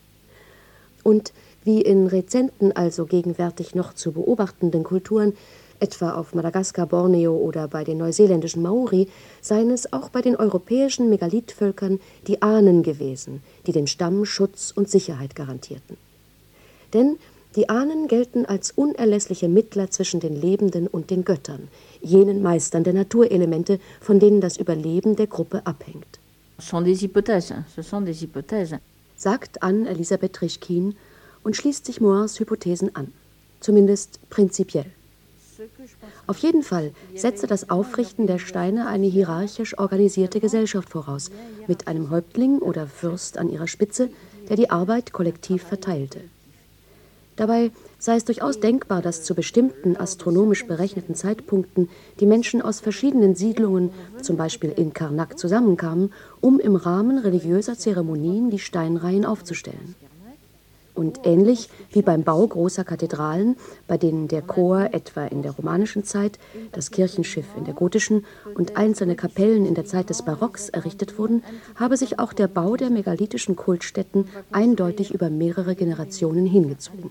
Und wie in rezenten, also gegenwärtig noch zu beobachtenden Kulturen, etwa auf Madagaskar, Borneo oder bei den neuseeländischen Maori, seien es auch bei den europäischen Megalithvölkern die Ahnen gewesen, die dem Stamm Schutz und Sicherheit garantierten. Denn die Ahnen gelten als unerlässliche Mittler zwischen den Lebenden und den Göttern, jenen Meistern der Naturelemente, von denen das Überleben der Gruppe abhängt. Ce sont des hypothèses, ce sont des hypothèses. Sagt Anne-Elisabeth Trischkin und schließt sich Moins Hypothesen an, zumindest prinzipiell. Auf jeden Fall setze das Aufrichten der Steine eine hierarchisch organisierte Gesellschaft voraus, mit einem Häuptling oder Fürst an ihrer Spitze, der die Arbeit kollektiv verteilte. Dabei sei es durchaus denkbar, dass zu bestimmten astronomisch berechneten Zeitpunkten die Menschen aus verschiedenen Siedlungen, zum Beispiel in Karnak, zusammenkamen, um im Rahmen religiöser Zeremonien die Steinreihen aufzustellen. Und ähnlich wie beim Bau großer Kathedralen, bei denen der Chor etwa in der romanischen Zeit, das Kirchenschiff in der gotischen und einzelne Kapellen in der Zeit des Barocks errichtet wurden, habe sich auch der Bau der megalithischen Kultstätten eindeutig über mehrere Generationen hingezogen.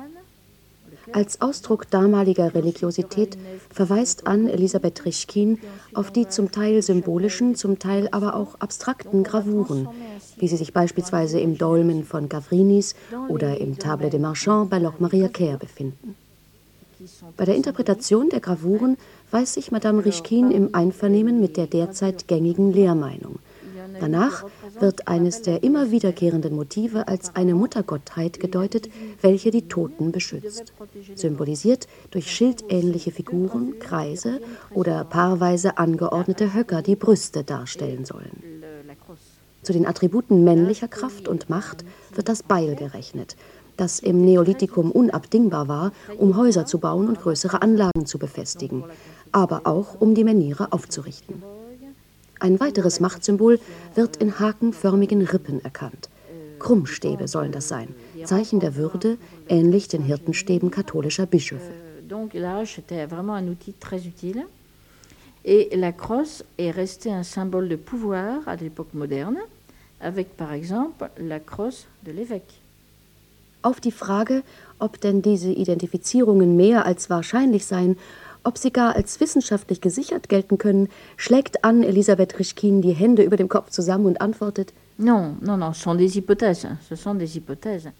Als Ausdruck damaliger Religiosität verweist Anne-Elisabeth Trischkin auf die zum Teil symbolischen, zum Teil aber auch abstrakten Gravuren, wie sie sich beispielsweise im Dolmen von Gavrinis oder im Table des Marchands bei Locmaria-Ker befinden. Bei der Interpretation der Gravuren weiß sich Madame Trischkin im Einvernehmen mit der derzeit gängigen Lehrmeinung. Danach wird eines der immer wiederkehrenden Motive als eine Muttergottheit gedeutet, welche die Toten beschützt. Symbolisiert durch schildähnliche Figuren, Kreise oder paarweise angeordnete Höcker, die Brüste darstellen sollen. Zu den Attributen männlicher Kraft und Macht wird das Beil gerechnet, das im Neolithikum unabdingbar war, um Häuser zu bauen und größere Anlagen zu befestigen, aber auch um die Menhire aufzurichten. Ein weiteres Machtsymbol wird in hakenförmigen Rippen erkannt. Krummstäbe sollen das sein, Zeichen der Würde, ähnlich den Hirtenstäben katholischer Bischöfe. Donc là, c'était vraiment un outil très utile. Et la crosse est restée un symbole de pouvoir à l'époque moderne, avec par exemple la crosse de l'évêque. Auf die Frage, ob denn diese Identifizierungen mehr als wahrscheinlich seien, ob sie gar als wissenschaftlich gesichert gelten können, schlägt Anne-Elisabeth Trischkin die Hände über dem Kopf zusammen und antwortet: Non, non, non, ce sont des hypothèses, ce sont des hypothèses.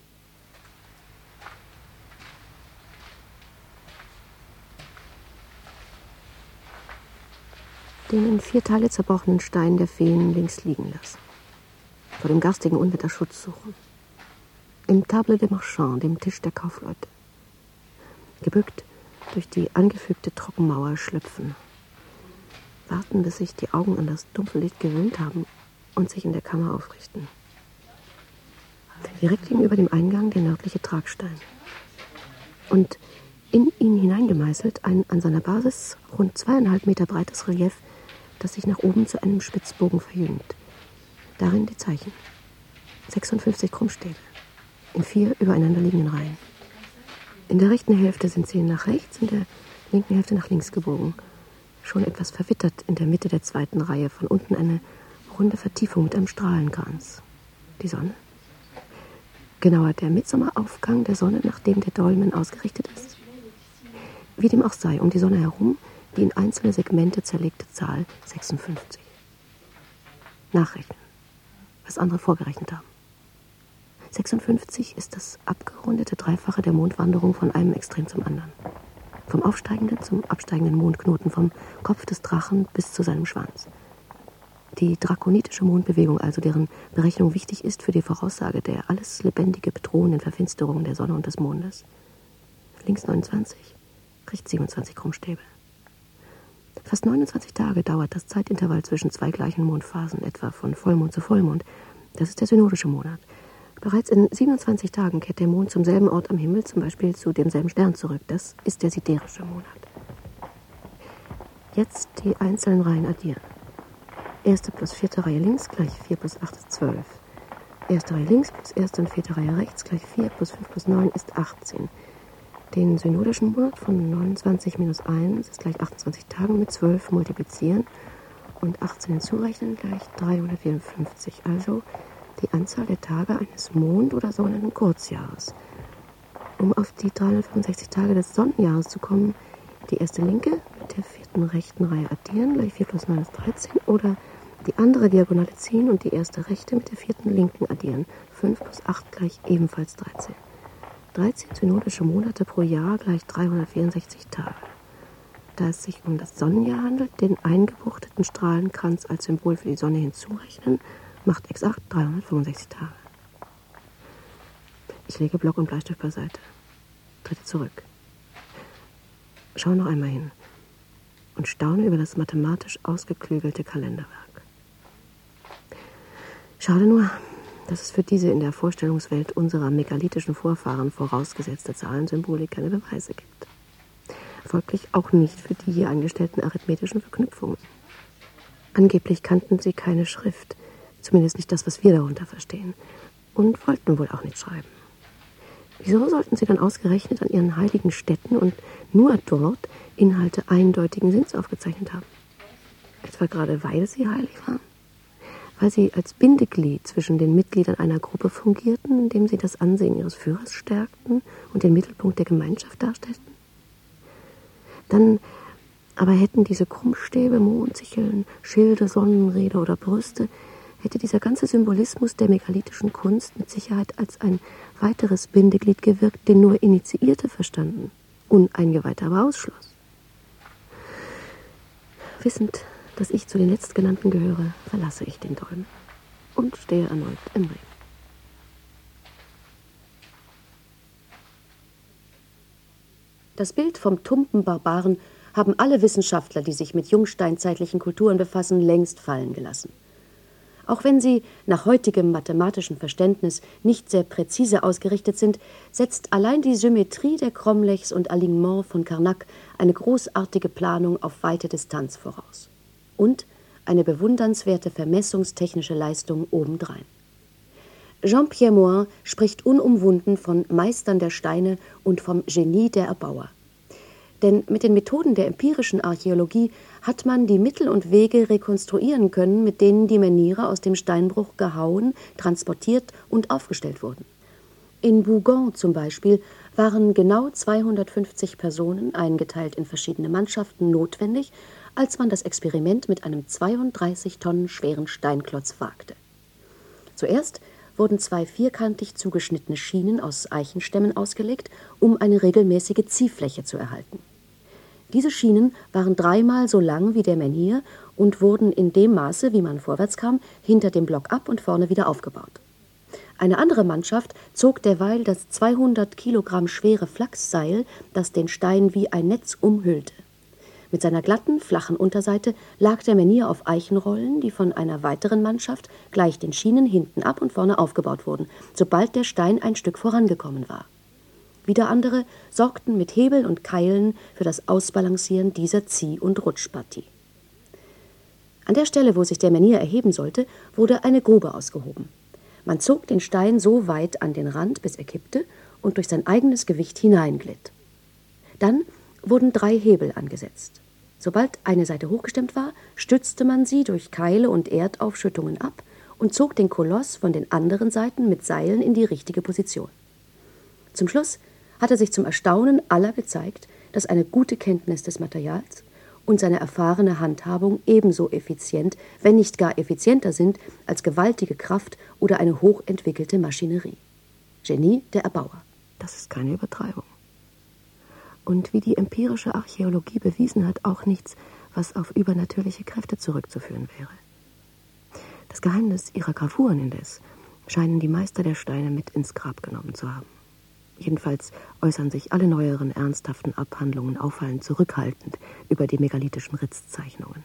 Den in vier Teile zerbrochenen Stein der Feen links liegen lassen. Vor dem garstigen Unwetter Schutz suchen. Im Table des Marchands, dem Tisch der Kaufleute. Gebückt durch die angefügte Trockenmauer schlüpfen. Warten, bis sich die Augen an das dumpfe Licht gewöhnt haben und sich in der Kammer aufrichten. Direkt gegenüber dem Eingang der nördliche Tragstein. Und in ihn hineingemeißelt ein an seiner Basis rund zweieinhalb Meter breites Relief, das sich nach oben zu einem Spitzbogen verjüngt. Darin die Zeichen. sechsundfünfzig Krummstäbe in vier übereinanderliegenden Reihen. In der rechten Hälfte sind sie nach rechts, in der linken Hälfte nach links gebogen. Schon etwas verwittert in der Mitte der zweiten Reihe, von unten eine runde Vertiefung mit einem Strahlenkranz. Die Sonne? Genauer, der Mitsommeraufgang der Sonne, nachdem der Dolmen ausgerichtet ist. Wie dem auch sei, um die Sonne herum die in einzelne Segmente zerlegte Zahl sechsundfünfzig. Nachrechnen, was andere vorgerechnet haben. sechsundfünfzig ist das abgerundete Dreifache der Mondwanderung von einem Extrem zum anderen. Vom aufsteigenden zum absteigenden Mondknoten, vom Kopf des Drachen bis zu seinem Schwanz. Die drakonitische Mondbewegung, also deren Berechnung wichtig ist für die Voraussage der alles Lebendige bedrohenden Verfinsterung der Sonne und des Mondes. Links neunundzwanzig, rechts siebenundzwanzig Krummstäbe. Fast neunundzwanzig Tage dauert das Zeitintervall zwischen zwei gleichen Mondphasen, etwa von Vollmond zu Vollmond. Das ist der synodische Monat. Bereits in siebenundzwanzig Tagen kehrt der Mond zum selben Ort am Himmel, zum Beispiel zu demselben Stern zurück. Das ist der siderische Monat. Jetzt die einzelnen Reihen addieren. Erste plus vierte Reihe links gleich vier plus acht ist zwölf. Erste Reihe links plus erste und vierte Reihe rechts gleich vier plus fünf plus neun ist achtzehn. Den synodischen Monat von neunundzwanzig minus eins ist gleich achtundzwanzig Tagen mit zwölf multiplizieren und achtzehn hinzurechnen gleich dreihundertvierundfünfzig. Also die Anzahl der Tage eines Mond- oder sogenannten Kurzjahres. Um auf die dreihundertfünfundsechzig Tage des Sonnenjahres zu kommen, die erste linke mit der vierten rechten Reihe addieren, gleich vier plus neun ist dreizehn, oder die andere Diagonale ziehen und die erste rechte mit der vierten linken addieren. fünf plus acht gleich ebenfalls dreizehn. dreizehn synodische Monate pro Jahr gleich dreihundertvierundsechzig Tage. Da es sich um das Sonnenjahr handelt, den eingebuchteten Strahlenkranz als Symbol für die Sonne hinzurechnen, macht exakt dreihundertfünfundsechzig Tage. Ich lege Block und Bleistift beiseite, trete zurück, schaue noch einmal hin und staune über das mathematisch ausgeklügelte Kalenderwerk. Schade nur, dass es für diese in der Vorstellungswelt unserer megalithischen Vorfahren vorausgesetzte Zahlensymbolik keine Beweise gibt. Folglich auch nicht für die hier angestellten arithmetischen Verknüpfungen. Angeblich kannten sie keine Schrift, zumindest nicht das, was wir darunter verstehen, und wollten wohl auch nicht schreiben. Wieso sollten sie dann ausgerechnet an ihren heiligen Stätten und nur dort Inhalte eindeutigen Sinns aufgezeichnet haben? Etwa gerade weil sie heilig waren? Weil sie als Bindeglied zwischen den Mitgliedern einer Gruppe fungierten, indem sie das Ansehen ihres Führers stärkten und den Mittelpunkt der Gemeinschaft darstellten? Dann aber hätten diese Krummstäbe, Mondsicheln, Schilde, Sonnenräder oder Brüste, hätte dieser ganze Symbolismus der megalithischen Kunst mit Sicherheit als ein weiteres Bindeglied gewirkt, den nur Initiierte verstanden, Uneingeweihte aber ausschloss. Wissend, dass ich zu den Letztgenannten gehöre, verlasse ich den Dolmen und stehe erneut im Ring. Das Bild vom tumpen Barbaren haben alle Wissenschaftler, die sich mit jungsteinzeitlichen Kulturen befassen, längst fallen gelassen. Auch wenn sie nach heutigem mathematischen Verständnis nicht sehr präzise ausgerichtet sind, setzt allein die Symmetrie der Cromlechs und Alignements von Karnak eine großartige Planung auf weite Distanz voraus. Und eine bewundernswerte vermessungstechnische Leistung obendrein. Jean-Pierre Moin spricht unumwunden von Meistern der Steine und vom Genie der Erbauer. Denn mit den Methoden der empirischen Archäologie hat man die Mittel und Wege rekonstruieren können, mit denen die Menhire aus dem Steinbruch gehauen, transportiert und aufgestellt wurden. In Bougon zum Beispiel waren genau zweihundertfünfzig Personen, eingeteilt in verschiedene Mannschaften, notwendig, als man das Experiment mit einem zweiunddreißig Tonnen schweren Steinklotz wagte. Zuerst wurden zwei vierkantig zugeschnittene Schienen aus Eichenstämmen ausgelegt, um eine regelmäßige Ziehfläche zu erhalten. Diese Schienen waren dreimal so lang wie der Menhir und wurden in dem Maße, wie man vorwärts kam, hinter dem Block ab und vorne wieder aufgebaut. Eine andere Mannschaft zog derweil das zweihundert Kilogramm schwere Flachsseil, das den Stein wie ein Netz umhüllte. Mit seiner glatten, flachen Unterseite lag der Menhir auf Eichenrollen, die von einer weiteren Mannschaft gleich den Schienen hinten ab und vorne aufgebaut wurden, sobald der Stein ein Stück vorangekommen war. Wieder andere sorgten mit Hebel und Keilen für das Ausbalancieren dieser Zieh- und Rutschpartie. An der Stelle, wo sich der Menhir erheben sollte, wurde eine Grube ausgehoben. Man zog den Stein so weit an den Rand, bis er kippte und durch sein eigenes Gewicht hineinglitt. Dann wurden drei Hebel angesetzt. Sobald eine Seite hochgestemmt war, stützte man sie durch Keile und Erdaufschüttungen ab und zog den Koloss von den anderen Seiten mit Seilen in die richtige Position. Zum Schluss hatte sich zum Erstaunen aller gezeigt, dass eine gute Kenntnis des Materials und seine erfahrene Handhabung ebenso effizient, wenn nicht gar effizienter sind, als gewaltige Kraft oder eine hochentwickelte Maschinerie. Genie der Erbauer. Das ist keine Übertreibung. Und wie die empirische Archäologie bewiesen hat, auch nichts, was auf übernatürliche Kräfte zurückzuführen wäre. Das Geheimnis ihrer Gravuren indes scheinen die Meister der Steine mit ins Grab genommen zu haben. Jedenfalls äußern sich alle neueren ernsthaften Abhandlungen auffallend zurückhaltend über die megalithischen Ritzzeichnungen.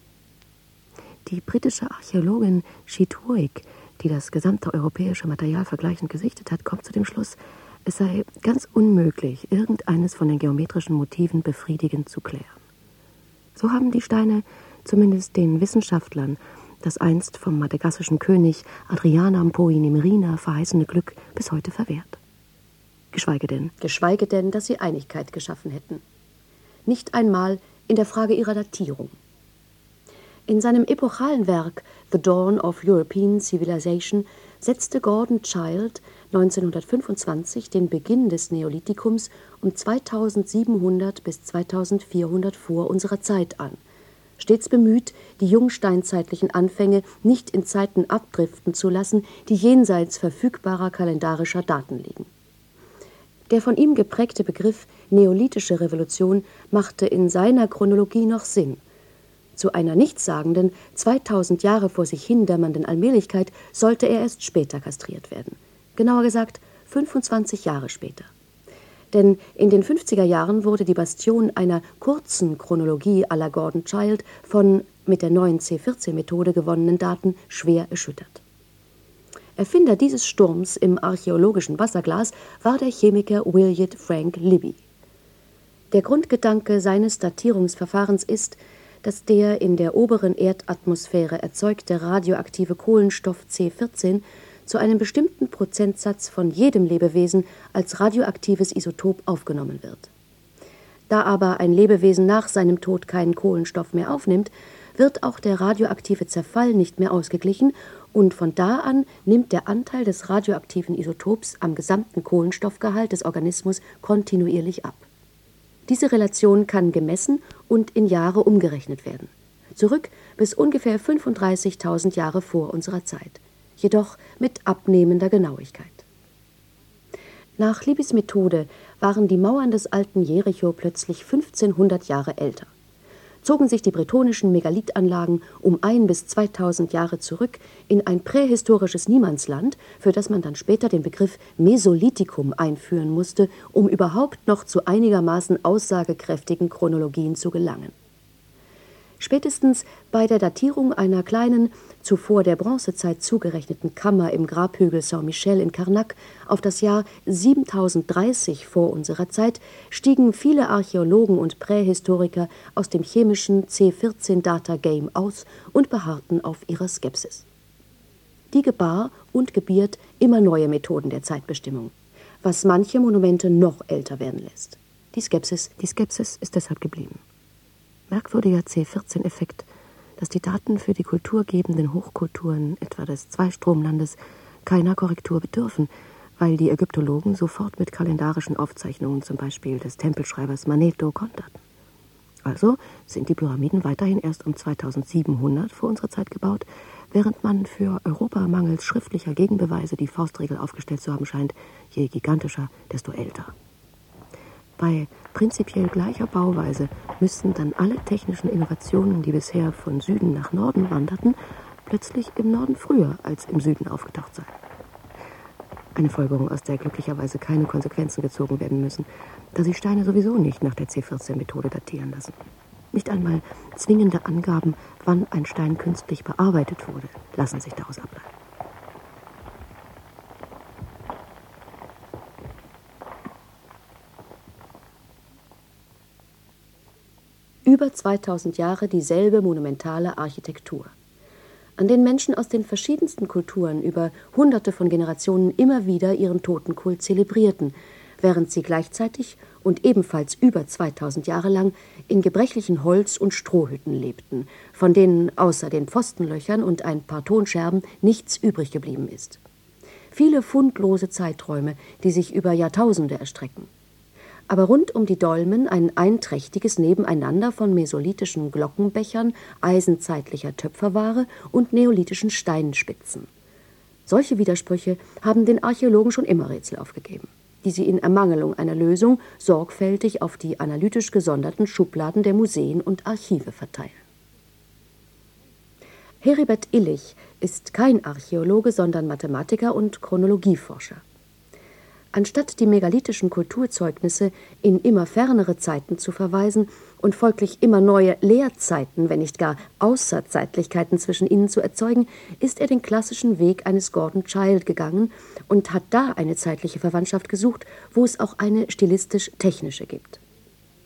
Die britische Archäologin Sheet-Woig, die das gesamte europäische Material vergleichend gesichtet hat, kommt zu dem Schluss, es sei ganz unmöglich, irgendeines von den geometrischen Motiven befriedigend zu klären. So haben die Steine zumindest den Wissenschaftlern das einst vom madagassischen König Adriana Mpoini-Merina verheißene Glück bis heute verwehrt. Geschweige denn, geschweige denn, dass sie Einigkeit geschaffen hätten. Nicht einmal in der Frage ihrer Datierung. In seinem epochalen Werk The Dawn of European Civilization setzte Gordon Childe neunzehnhundertfünfundzwanzig den Beginn des Neolithikums um zweitausendsiebenhundert bis zweitausendvierhundert vor unserer Zeit an, stets bemüht, die jungsteinzeitlichen Anfänge nicht in Zeiten abdriften zu lassen, die jenseits verfügbarer kalendarischer Daten liegen. Der von ihm geprägte Begriff neolithische Revolution machte in seiner Chronologie noch Sinn. Zu einer nichtssagenden, zweitausend Jahre vor sich hindämmernden Allmählichkeit sollte er erst später kastriert werden. Genauer gesagt, fünfundzwanzig Jahre später. Denn in den fünfziger Jahren wurde die Bastion einer kurzen Chronologie à la Gordon Childe von mit der neuen C vierzehn Methode gewonnenen Daten schwer erschüttert. Erfinder dieses Sturms im archäologischen Wasserglas war der Chemiker William Frank Libby. Der Grundgedanke seines Datierungsverfahrens ist, dass der in der oberen Erdatmosphäre erzeugte radioaktive Kohlenstoff C vierzehn zu einem bestimmten Prozentsatz von jedem Lebewesen als radioaktives Isotop aufgenommen wird. Da aber ein Lebewesen nach seinem Tod keinen Kohlenstoff mehr aufnimmt, wird auch der radioaktive Zerfall nicht mehr ausgeglichen und von da an nimmt der Anteil des radioaktiven Isotops am gesamten Kohlenstoffgehalt des Organismus kontinuierlich ab. Diese Relation kann gemessen und in Jahre umgerechnet werden. Zurück bis ungefähr fünfunddreißigtausend Jahre vor unserer Zeit, jedoch mit abnehmender Genauigkeit. Nach Libbys Methode waren die Mauern des alten Jericho plötzlich fünfzehnhundert Jahre älter. Zogen sich die bretonischen Megalithanlagen um ein bis zweitausend Jahre zurück in ein prähistorisches Niemandsland, für das man dann später den Begriff Mesolithikum einführen musste, um überhaupt noch zu einigermaßen aussagekräftigen Chronologien zu gelangen. Spätestens bei der Datierung einer kleinen, zuvor der Bronzezeit zugerechneten Kammer im Grabhügel Saint-Michel in Karnak auf das Jahr siebentausenddreißig vor unserer Zeit stiegen viele Archäologen und Prähistoriker aus dem chemischen C vierzehn Data Game aus und beharrten auf ihrer Skepsis. Die gebar und gebiert immer neue Methoden der Zeitbestimmung, was manche Monumente noch älter werden lässt. Die Skepsis, die Skepsis ist deshalb geblieben. Merkwürdiger C vierzehn Effekt, dass die Daten für die kulturgebenden Hochkulturen, etwa des Zweistromlandes, keiner Korrektur bedürfen, weil die Ägyptologen sofort mit kalendarischen Aufzeichnungen, zum Beispiel des Tempelschreibers Manetho, konterten. Also sind die Pyramiden weiterhin erst um zweitausendsiebenhundert vor unserer Zeit gebaut, während man für Europa mangels schriftlicher Gegenbeweise die Faustregel aufgestellt zu haben scheint, je gigantischer, desto älter. Bei prinzipiell gleicher Bauweise müssten dann alle technischen Innovationen, die bisher von Süden nach Norden wanderten, plötzlich im Norden früher als im Süden aufgetaucht sein. Eine Folgerung, aus der glücklicherweise keine Konsequenzen gezogen werden müssen, da sich Steine sowieso nicht nach der C vierzehn Methode datieren lassen. Nicht einmal zwingende Angaben, wann ein Stein künstlich bearbeitet wurde, lassen sich daraus ableiten. Über zweitausend Jahre dieselbe monumentale Architektur, an denen Menschen aus den verschiedensten Kulturen über hunderte von Generationen immer wieder ihren Totenkult zelebrierten, während sie gleichzeitig und ebenfalls über zweitausend Jahre lang in gebrechlichen Holz- und Strohhütten lebten, von denen außer den Pfostenlöchern und ein paar Tonscherben nichts übrig geblieben ist. Viele fundlose Zeiträume, die sich über Jahrtausende erstrecken. Aber rund um die Dolmen ein einträchtiges Nebeneinander von mesolithischen Glockenbechern, eisenzeitlicher Töpferware und neolithischen Steinspitzen. Solche Widersprüche haben den Archäologen schon immer Rätsel aufgegeben, die sie in Ermangelung einer Lösung sorgfältig auf die analytisch gesonderten Schubladen der Museen und Archive verteilen. Heribert Illich ist kein Archäologe, sondern Mathematiker und Chronologieforscher. Anstatt die megalithischen Kulturzeugnisse in immer fernere Zeiten zu verweisen und folglich immer neue Leerzeiten, wenn nicht gar Außerzeitlichkeiten zwischen ihnen zu erzeugen, ist er den klassischen Weg eines Gordon Childe gegangen und hat da eine zeitliche Verwandtschaft gesucht, wo es auch eine stilistisch-technische gibt.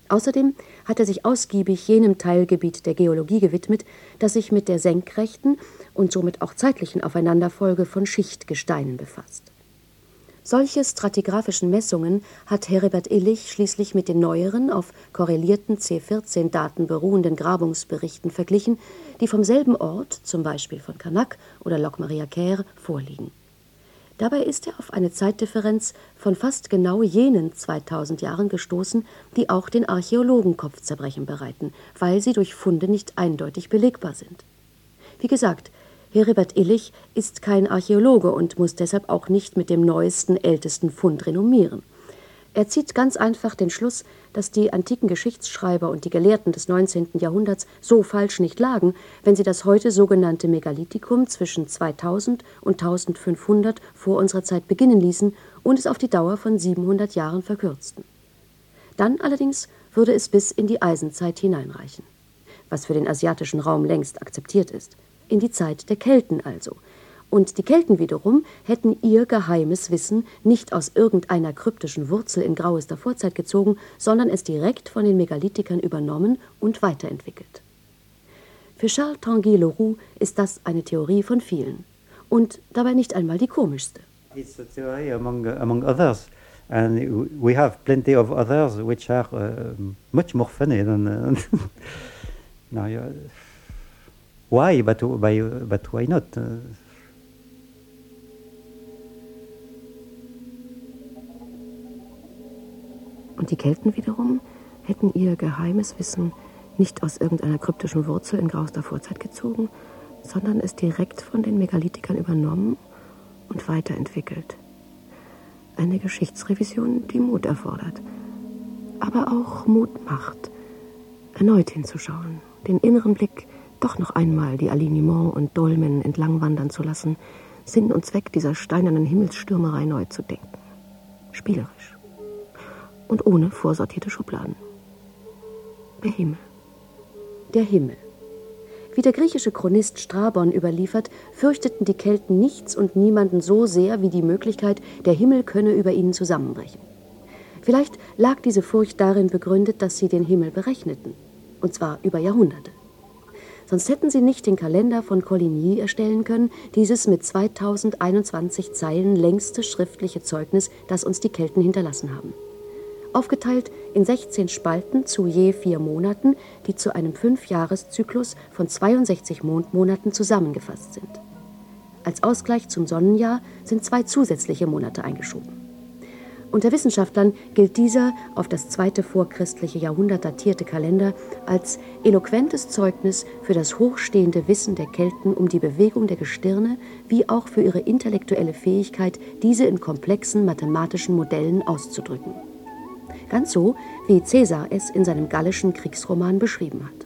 Außerdem hat er sich ausgiebig jenem Teilgebiet der Geologie gewidmet, das sich mit der senkrechten und somit auch zeitlichen Aufeinanderfolge von Schichtgesteinen befasst. Solche stratigraphischen Messungen hat Heribert Illig schließlich mit den neueren, auf korrelierten C vierzehn Daten beruhenden Grabungsberichten verglichen, die vom selben Ort, zum Beispiel von Karnak oder Locmaria-Caire, vorliegen. Dabei ist er auf eine Zeitdifferenz von fast genau jenen zweitausend Jahren gestoßen, die auch den Archäologen Kopfzerbrechen bereiten, weil sie durch Funde nicht eindeutig belegbar sind. Wie gesagt, Heribert Illig ist kein Archäologe und muss deshalb auch nicht mit dem neuesten, ältesten Fund renommieren. Er zieht ganz einfach den Schluss, dass die antiken Geschichtsschreiber und die Gelehrten des neunzehnten Jahrhunderts so falsch nicht lagen, wenn sie das heute sogenannte Megalithikum zwischen zweitausend und eintausendfünfhundert vor unserer Zeit beginnen ließen und es auf die Dauer von siebenhundert Jahren verkürzten. Dann allerdings würde es bis in die Eisenzeit hineinreichen, was für den asiatischen Raum längst akzeptiert ist, in die Zeit der Kelten also. Und die Kelten wiederum hätten ihr geheimes Wissen nicht aus irgendeiner kryptischen Wurzel in grauester Vorzeit gezogen, sondern es direkt von den Megalithikern übernommen und weiterentwickelt. Für Charles Tanguy-Leroux ist das eine Theorie von vielen und dabei nicht einmal die komischste. It's a theory among, among others, and we have plenty of others which are uh, much more funny than... Uh, no, yeah. Why? But, by, but why not? Uh, Und die Kelten wiederum hätten ihr geheimes Wissen nicht aus irgendeiner kryptischen Wurzel in grauster Vorzeit gezogen, sondern es direkt von den Megalithikern übernommen und weiterentwickelt. Eine Geschichtsrevision, die Mut erfordert, aber auch Mut macht, erneut hinzuschauen, den inneren Blick doch noch einmal die Alignement und Dolmen entlang wandern zu lassen, Sinn und Zweck dieser steinernen Himmelsstürmerei neu zu denken. Spielerisch. Und ohne vorsortierte Schubladen. Der Himmel. Der Himmel. Wie der griechische Chronist Strabon überliefert, fürchteten die Kelten nichts und niemanden so sehr wie die Möglichkeit, der Himmel könne über ihnen zusammenbrechen. Vielleicht lag diese Furcht darin begründet, dass sie den Himmel berechneten, und zwar über Jahrhunderte. Sonst hätten sie nicht den Kalender von Coligny erstellen können, dieses mit zweitausendeinundzwanzig Zeilen längste schriftliche Zeugnis, das uns die Kelten hinterlassen haben. Aufgeteilt in sechzehn Spalten zu je vier Monaten, die zu einem Fünfjahreszyklus von zweiundsechzig Mondmonaten zusammengefasst sind. Als Ausgleich zum Sonnenjahr sind zwei zusätzliche Monate eingeschoben. Unter Wissenschaftlern gilt dieser auf das zweite vorchristliche Jahrhundert datierte Kalender als eloquentes Zeugnis für das hochstehende Wissen der Kelten um die Bewegung der Gestirne, wie auch für ihre intellektuelle Fähigkeit, diese in komplexen mathematischen Modellen auszudrücken. Ganz so, wie Caesar es in seinem gallischen Kriegsroman beschrieben hat.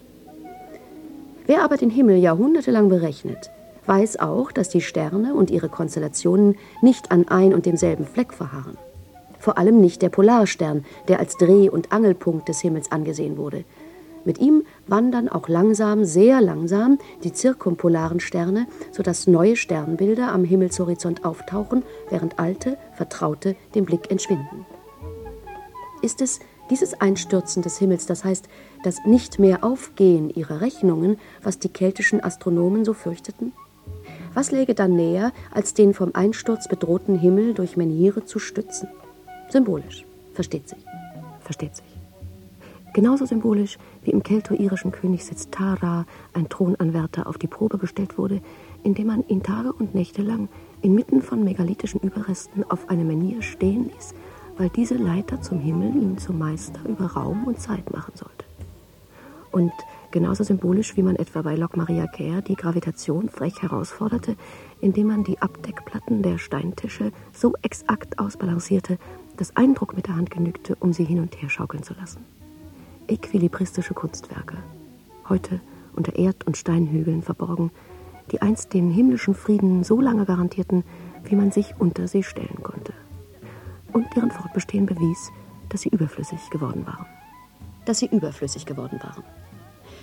Wer aber den Himmel jahrhundertelang berechnet, weiß auch, dass die Sterne und ihre Konstellationen nicht an ein und demselben Fleck verharren. Vor allem nicht der Polarstern, der als Dreh- und Angelpunkt des Himmels angesehen wurde. Mit ihm wandern auch langsam, sehr langsam die zirkumpolaren Sterne, sodass neue Sternbilder am Himmelshorizont auftauchen, während alte, vertraute dem Blick entschwinden. Ist es dieses Einstürzen des Himmels, das heißt, das nicht mehr Aufgehen ihrer Rechnungen, was die keltischen Astronomen so fürchteten? Was läge dann näher, als den vom Einsturz bedrohten Himmel durch Menhire zu stützen? Symbolisch, versteht sich. Versteht sich. Genauso symbolisch, wie im keltoirischen Königssitz Tara ein Thronanwärter auf die Probe gestellt wurde, indem man ihn Tage und Nächte lang inmitten von megalithischen Überresten auf eine Menhire stehen ließ, weil diese Leiter zum Himmel ihn zum Meister über Raum und Zeit machen sollte. Und genauso symbolisch, wie man etwa bei Locmaria-Caire die Gravitation frech herausforderte, indem man die Abdeckplatten der Steintische so exakt ausbalancierte, dass ein Druck mit der Hand genügte, um sie hin und her schaukeln zu lassen. Equilibristische Kunstwerke, heute unter Erd- und Steinhügeln verborgen, die einst den himmlischen Frieden so lange garantierten, wie man sich unter sie stellen konnte. Und deren Fortbestehen bewies, dass sie überflüssig geworden waren. Dass sie überflüssig geworden waren.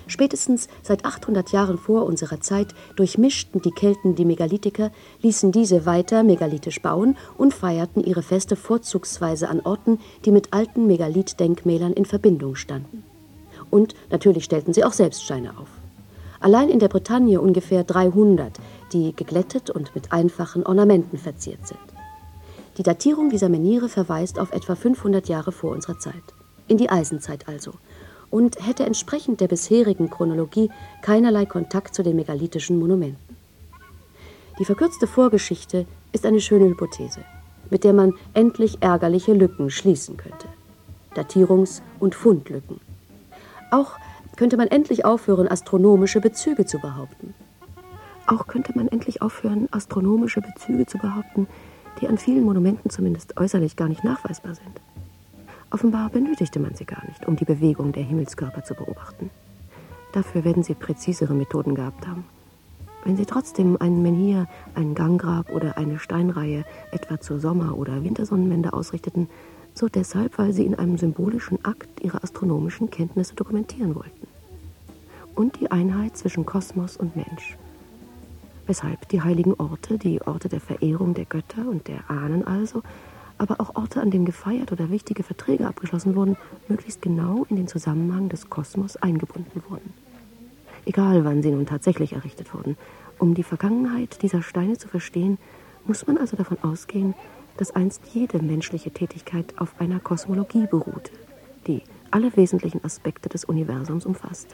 Spätestens seit achthundert Jahren vor unserer Zeit durchmischten die Kelten die Megalithiker, ließen diese weiter megalithisch bauen und feierten ihre Feste vorzugsweise an Orten, die mit alten Megalithdenkmälern in Verbindung standen. Und natürlich stellten sie auch selbst Steine auf. Allein in der Bretagne ungefähr dreihundert, die geglättet und mit einfachen Ornamenten verziert sind. Die Datierung dieser Menhire verweist auf etwa fünfhundert Jahre vor unserer Zeit, in die Eisenzeit also, und hätte entsprechend der bisherigen Chronologie keinerlei Kontakt zu den megalithischen Monumenten. Die verkürzte Vorgeschichte ist eine schöne Hypothese, mit der man endlich ärgerliche Lücken schließen könnte. Datierungs- und Fundlücken. Auch könnte man endlich aufhören, astronomische Bezüge zu behaupten. Auch könnte man endlich aufhören, astronomische Bezüge zu behaupten, die an vielen Monumenten zumindest äußerlich gar nicht nachweisbar sind. Offenbar benötigte man sie gar nicht, um die Bewegung der Himmelskörper zu beobachten. Dafür werden sie präzisere Methoden gehabt haben. Wenn sie trotzdem einen Menhir, einen Ganggrab oder eine Steinreihe etwa zur Sommer- oder Wintersonnenwende ausrichteten, so deshalb, weil sie in einem symbolischen Akt ihre astronomischen Kenntnisse dokumentieren wollten. Und die Einheit zwischen Kosmos und Mensch. Weshalb die heiligen Orte, die Orte der Verehrung der Götter und der Ahnen also, aber auch Orte, an denen gefeiert oder wichtige Verträge abgeschlossen wurden, möglichst genau in den Zusammenhang des Kosmos eingebunden wurden. Egal, wann sie nun tatsächlich errichtet wurden. Um die Vergangenheit dieser Steine zu verstehen, muss man also davon ausgehen, dass einst jede menschliche Tätigkeit auf einer Kosmologie beruhte, die alle wesentlichen Aspekte des Universums umfasste.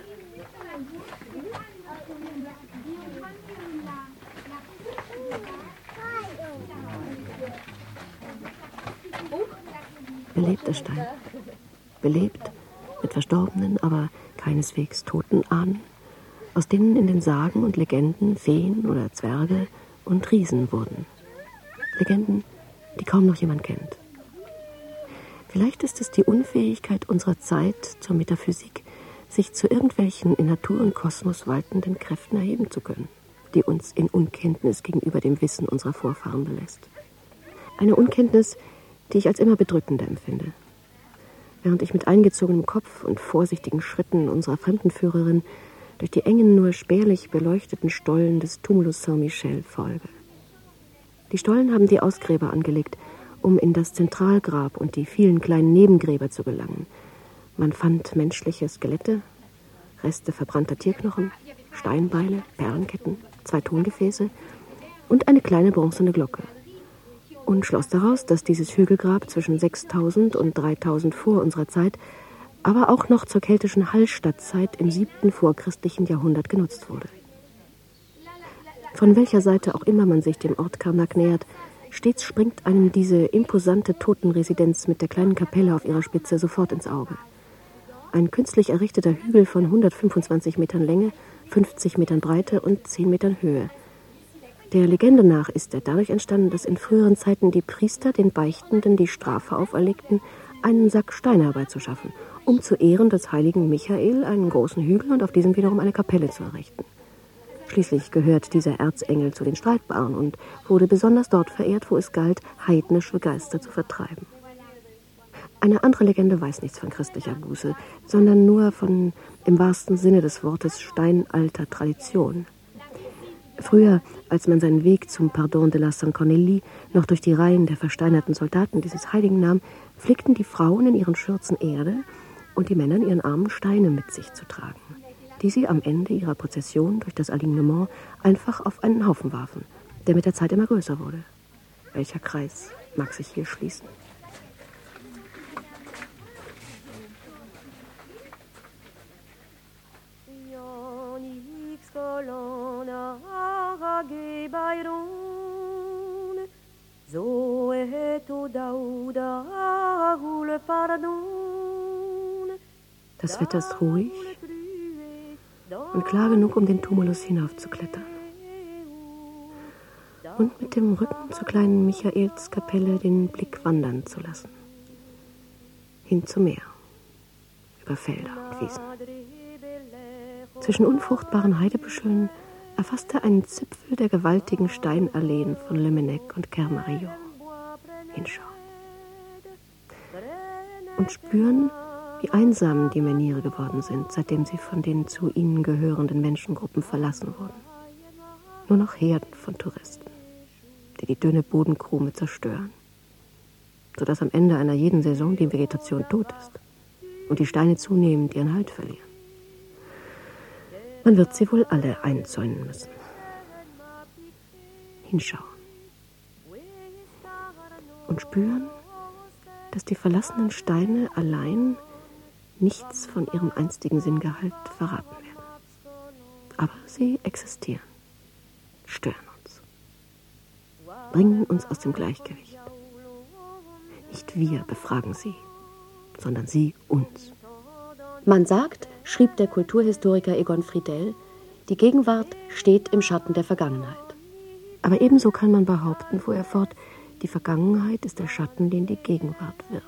Belebter Stein. Belebt mit verstorbenen, aber keineswegs toten Ahnen, aus denen in den Sagen und Legenden Feen oder Zwerge und Riesen wurden. Legenden, die kaum noch jemand kennt. Vielleicht ist es die Unfähigkeit unserer Zeit zur Metaphysik, sich zu irgendwelchen in Natur und Kosmos waltenden Kräften erheben zu können, die uns in Unkenntnis gegenüber dem Wissen unserer Vorfahren belässt. Eine Unkenntnis, die ich als immer bedrückender empfinde. Während ich mit eingezogenem Kopf und vorsichtigen Schritten unserer Fremdenführerin durch die engen, nur spärlich beleuchteten Stollen des Tumulus Saint-Michel folge. Die Stollen haben die Ausgräber angelegt, um in das Zentralgrab und die vielen kleinen Nebengräber zu gelangen. Man fand menschliche Skelette, Reste verbrannter Tierknochen, Steinbeile, Perlenketten, zwei Tongefäße und eine kleine bronzene Glocke. Und schloss daraus, dass dieses Hügelgrab zwischen sechstausend und dreitausend vor unserer Zeit, aber auch noch zur keltischen Hallstattzeit im siebten vorchristlichen Jahrhundert genutzt wurde. Von welcher Seite auch immer man sich dem Ort Karnak nähert, stets springt einem diese imposante Totenresidenz mit der kleinen Kapelle auf ihrer Spitze sofort ins Auge. Ein künstlich errichteter Hügel von hundertfünfundzwanzig Metern Länge, fünfzig Metern Breite und zehn Metern Höhe. Der Legende nach ist er dadurch entstanden, dass in früheren Zeiten die Priester den Beichtenden die Strafe auferlegten, einen Sack Steine herbeizuschaffen, um zu Ehren des heiligen Michael einen großen Hügel und auf diesem wiederum eine Kapelle zu errichten. Schließlich gehört dieser Erzengel zu den Streitbaren und wurde besonders dort verehrt, wo es galt, heidnische Geister zu vertreiben. Eine andere Legende weiß nichts von christlicher Buße, sondern nur von, im wahrsten Sinne des Wortes, steinalter Tradition. Früher, als man seinen Weg zum Pardon de la Saint-Cornélie noch durch die Reihen der versteinerten Soldaten dieses Heiligen nahm, pflegten die Frauen in ihren Schürzen Erde und die Männer in ihren Armen Steine mit sich zu tragen, die sie am Ende ihrer Prozession durch das Alignement einfach auf einen Haufen warfen, der mit der Zeit immer größer wurde. Welcher Kreis mag sich hier schließen? Das Wetter ist ruhig und klar genug, um den Tumulus hinaufzuklettern. Und mit dem Rücken zur kleinen Michaelskapelle den Blick wandern zu lassen. Hin zum Meer, über Felder und Wiesen. Zwischen unfruchtbaren Heidebüscheln erfasst er einen Zipfel der gewaltigen Steinalleen von Le Mennec und Kermarion. Hinschauen. Und spüren, Wie einsam die Menhire geworden sind, seitdem sie von den zu ihnen gehörenden Menschengruppen verlassen wurden. Nur noch Herden von Touristen, die die dünne Bodenkrume zerstören, sodass am Ende einer jeden Saison die Vegetation tot ist und die Steine zunehmend ihren Halt verlieren. Man wird sie wohl alle einzäunen müssen. Hinschauen. Und spüren, dass die verlassenen Steine allein nichts von ihrem einstigen Sinngehalt verraten werden. Aber sie existieren, stören uns, bringen uns aus dem Gleichgewicht. Nicht wir befragen sie, sondern sie uns. Man sagt, schrieb der Kulturhistoriker Egon Friedell, die Gegenwart steht im Schatten der Vergangenheit. Aber ebenso kann man behaupten, fuhr er fort, die Vergangenheit ist der Schatten, den die Gegenwart wirft.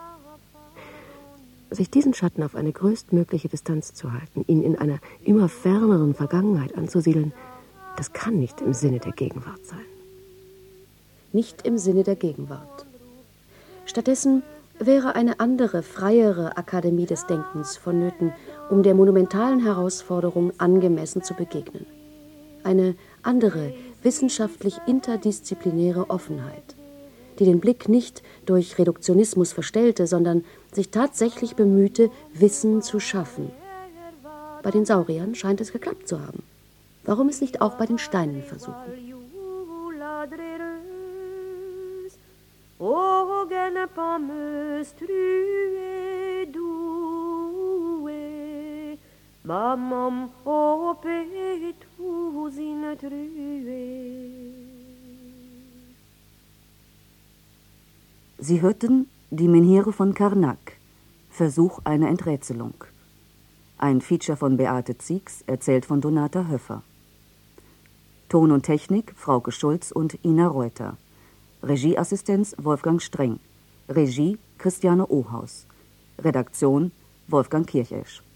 Sich diesen Schatten auf eine größtmögliche Distanz zu halten, ihn in einer immer ferneren Vergangenheit anzusiedeln, das kann nicht im Sinne der Gegenwart sein. Nicht im Sinne der Gegenwart. Stattdessen wäre eine andere, freiere Akademie des Denkens vonnöten, um der monumentalen Herausforderung angemessen zu begegnen. Eine andere, wissenschaftlich interdisziplinäre Offenheit, die den Blick nicht durch Reduktionismus verstellte, sondern sich tatsächlich bemühte, Wissen zu schaffen. Bei den Sauriern scheint es geklappt zu haben. Warum es nicht auch bei den Steinen versuchen? Sie hörten Die Menhire von Karnak, Versuch einer Enträtselung. Ein Feature von Beate Zieks, erzählt von Donata Höffer. Ton und Technik Frauke Schulz und Ina Reuter. Regieassistenz Wolfgang Streng. Regie Christiane Ohaus. Redaktion Wolfgang Kirchesch.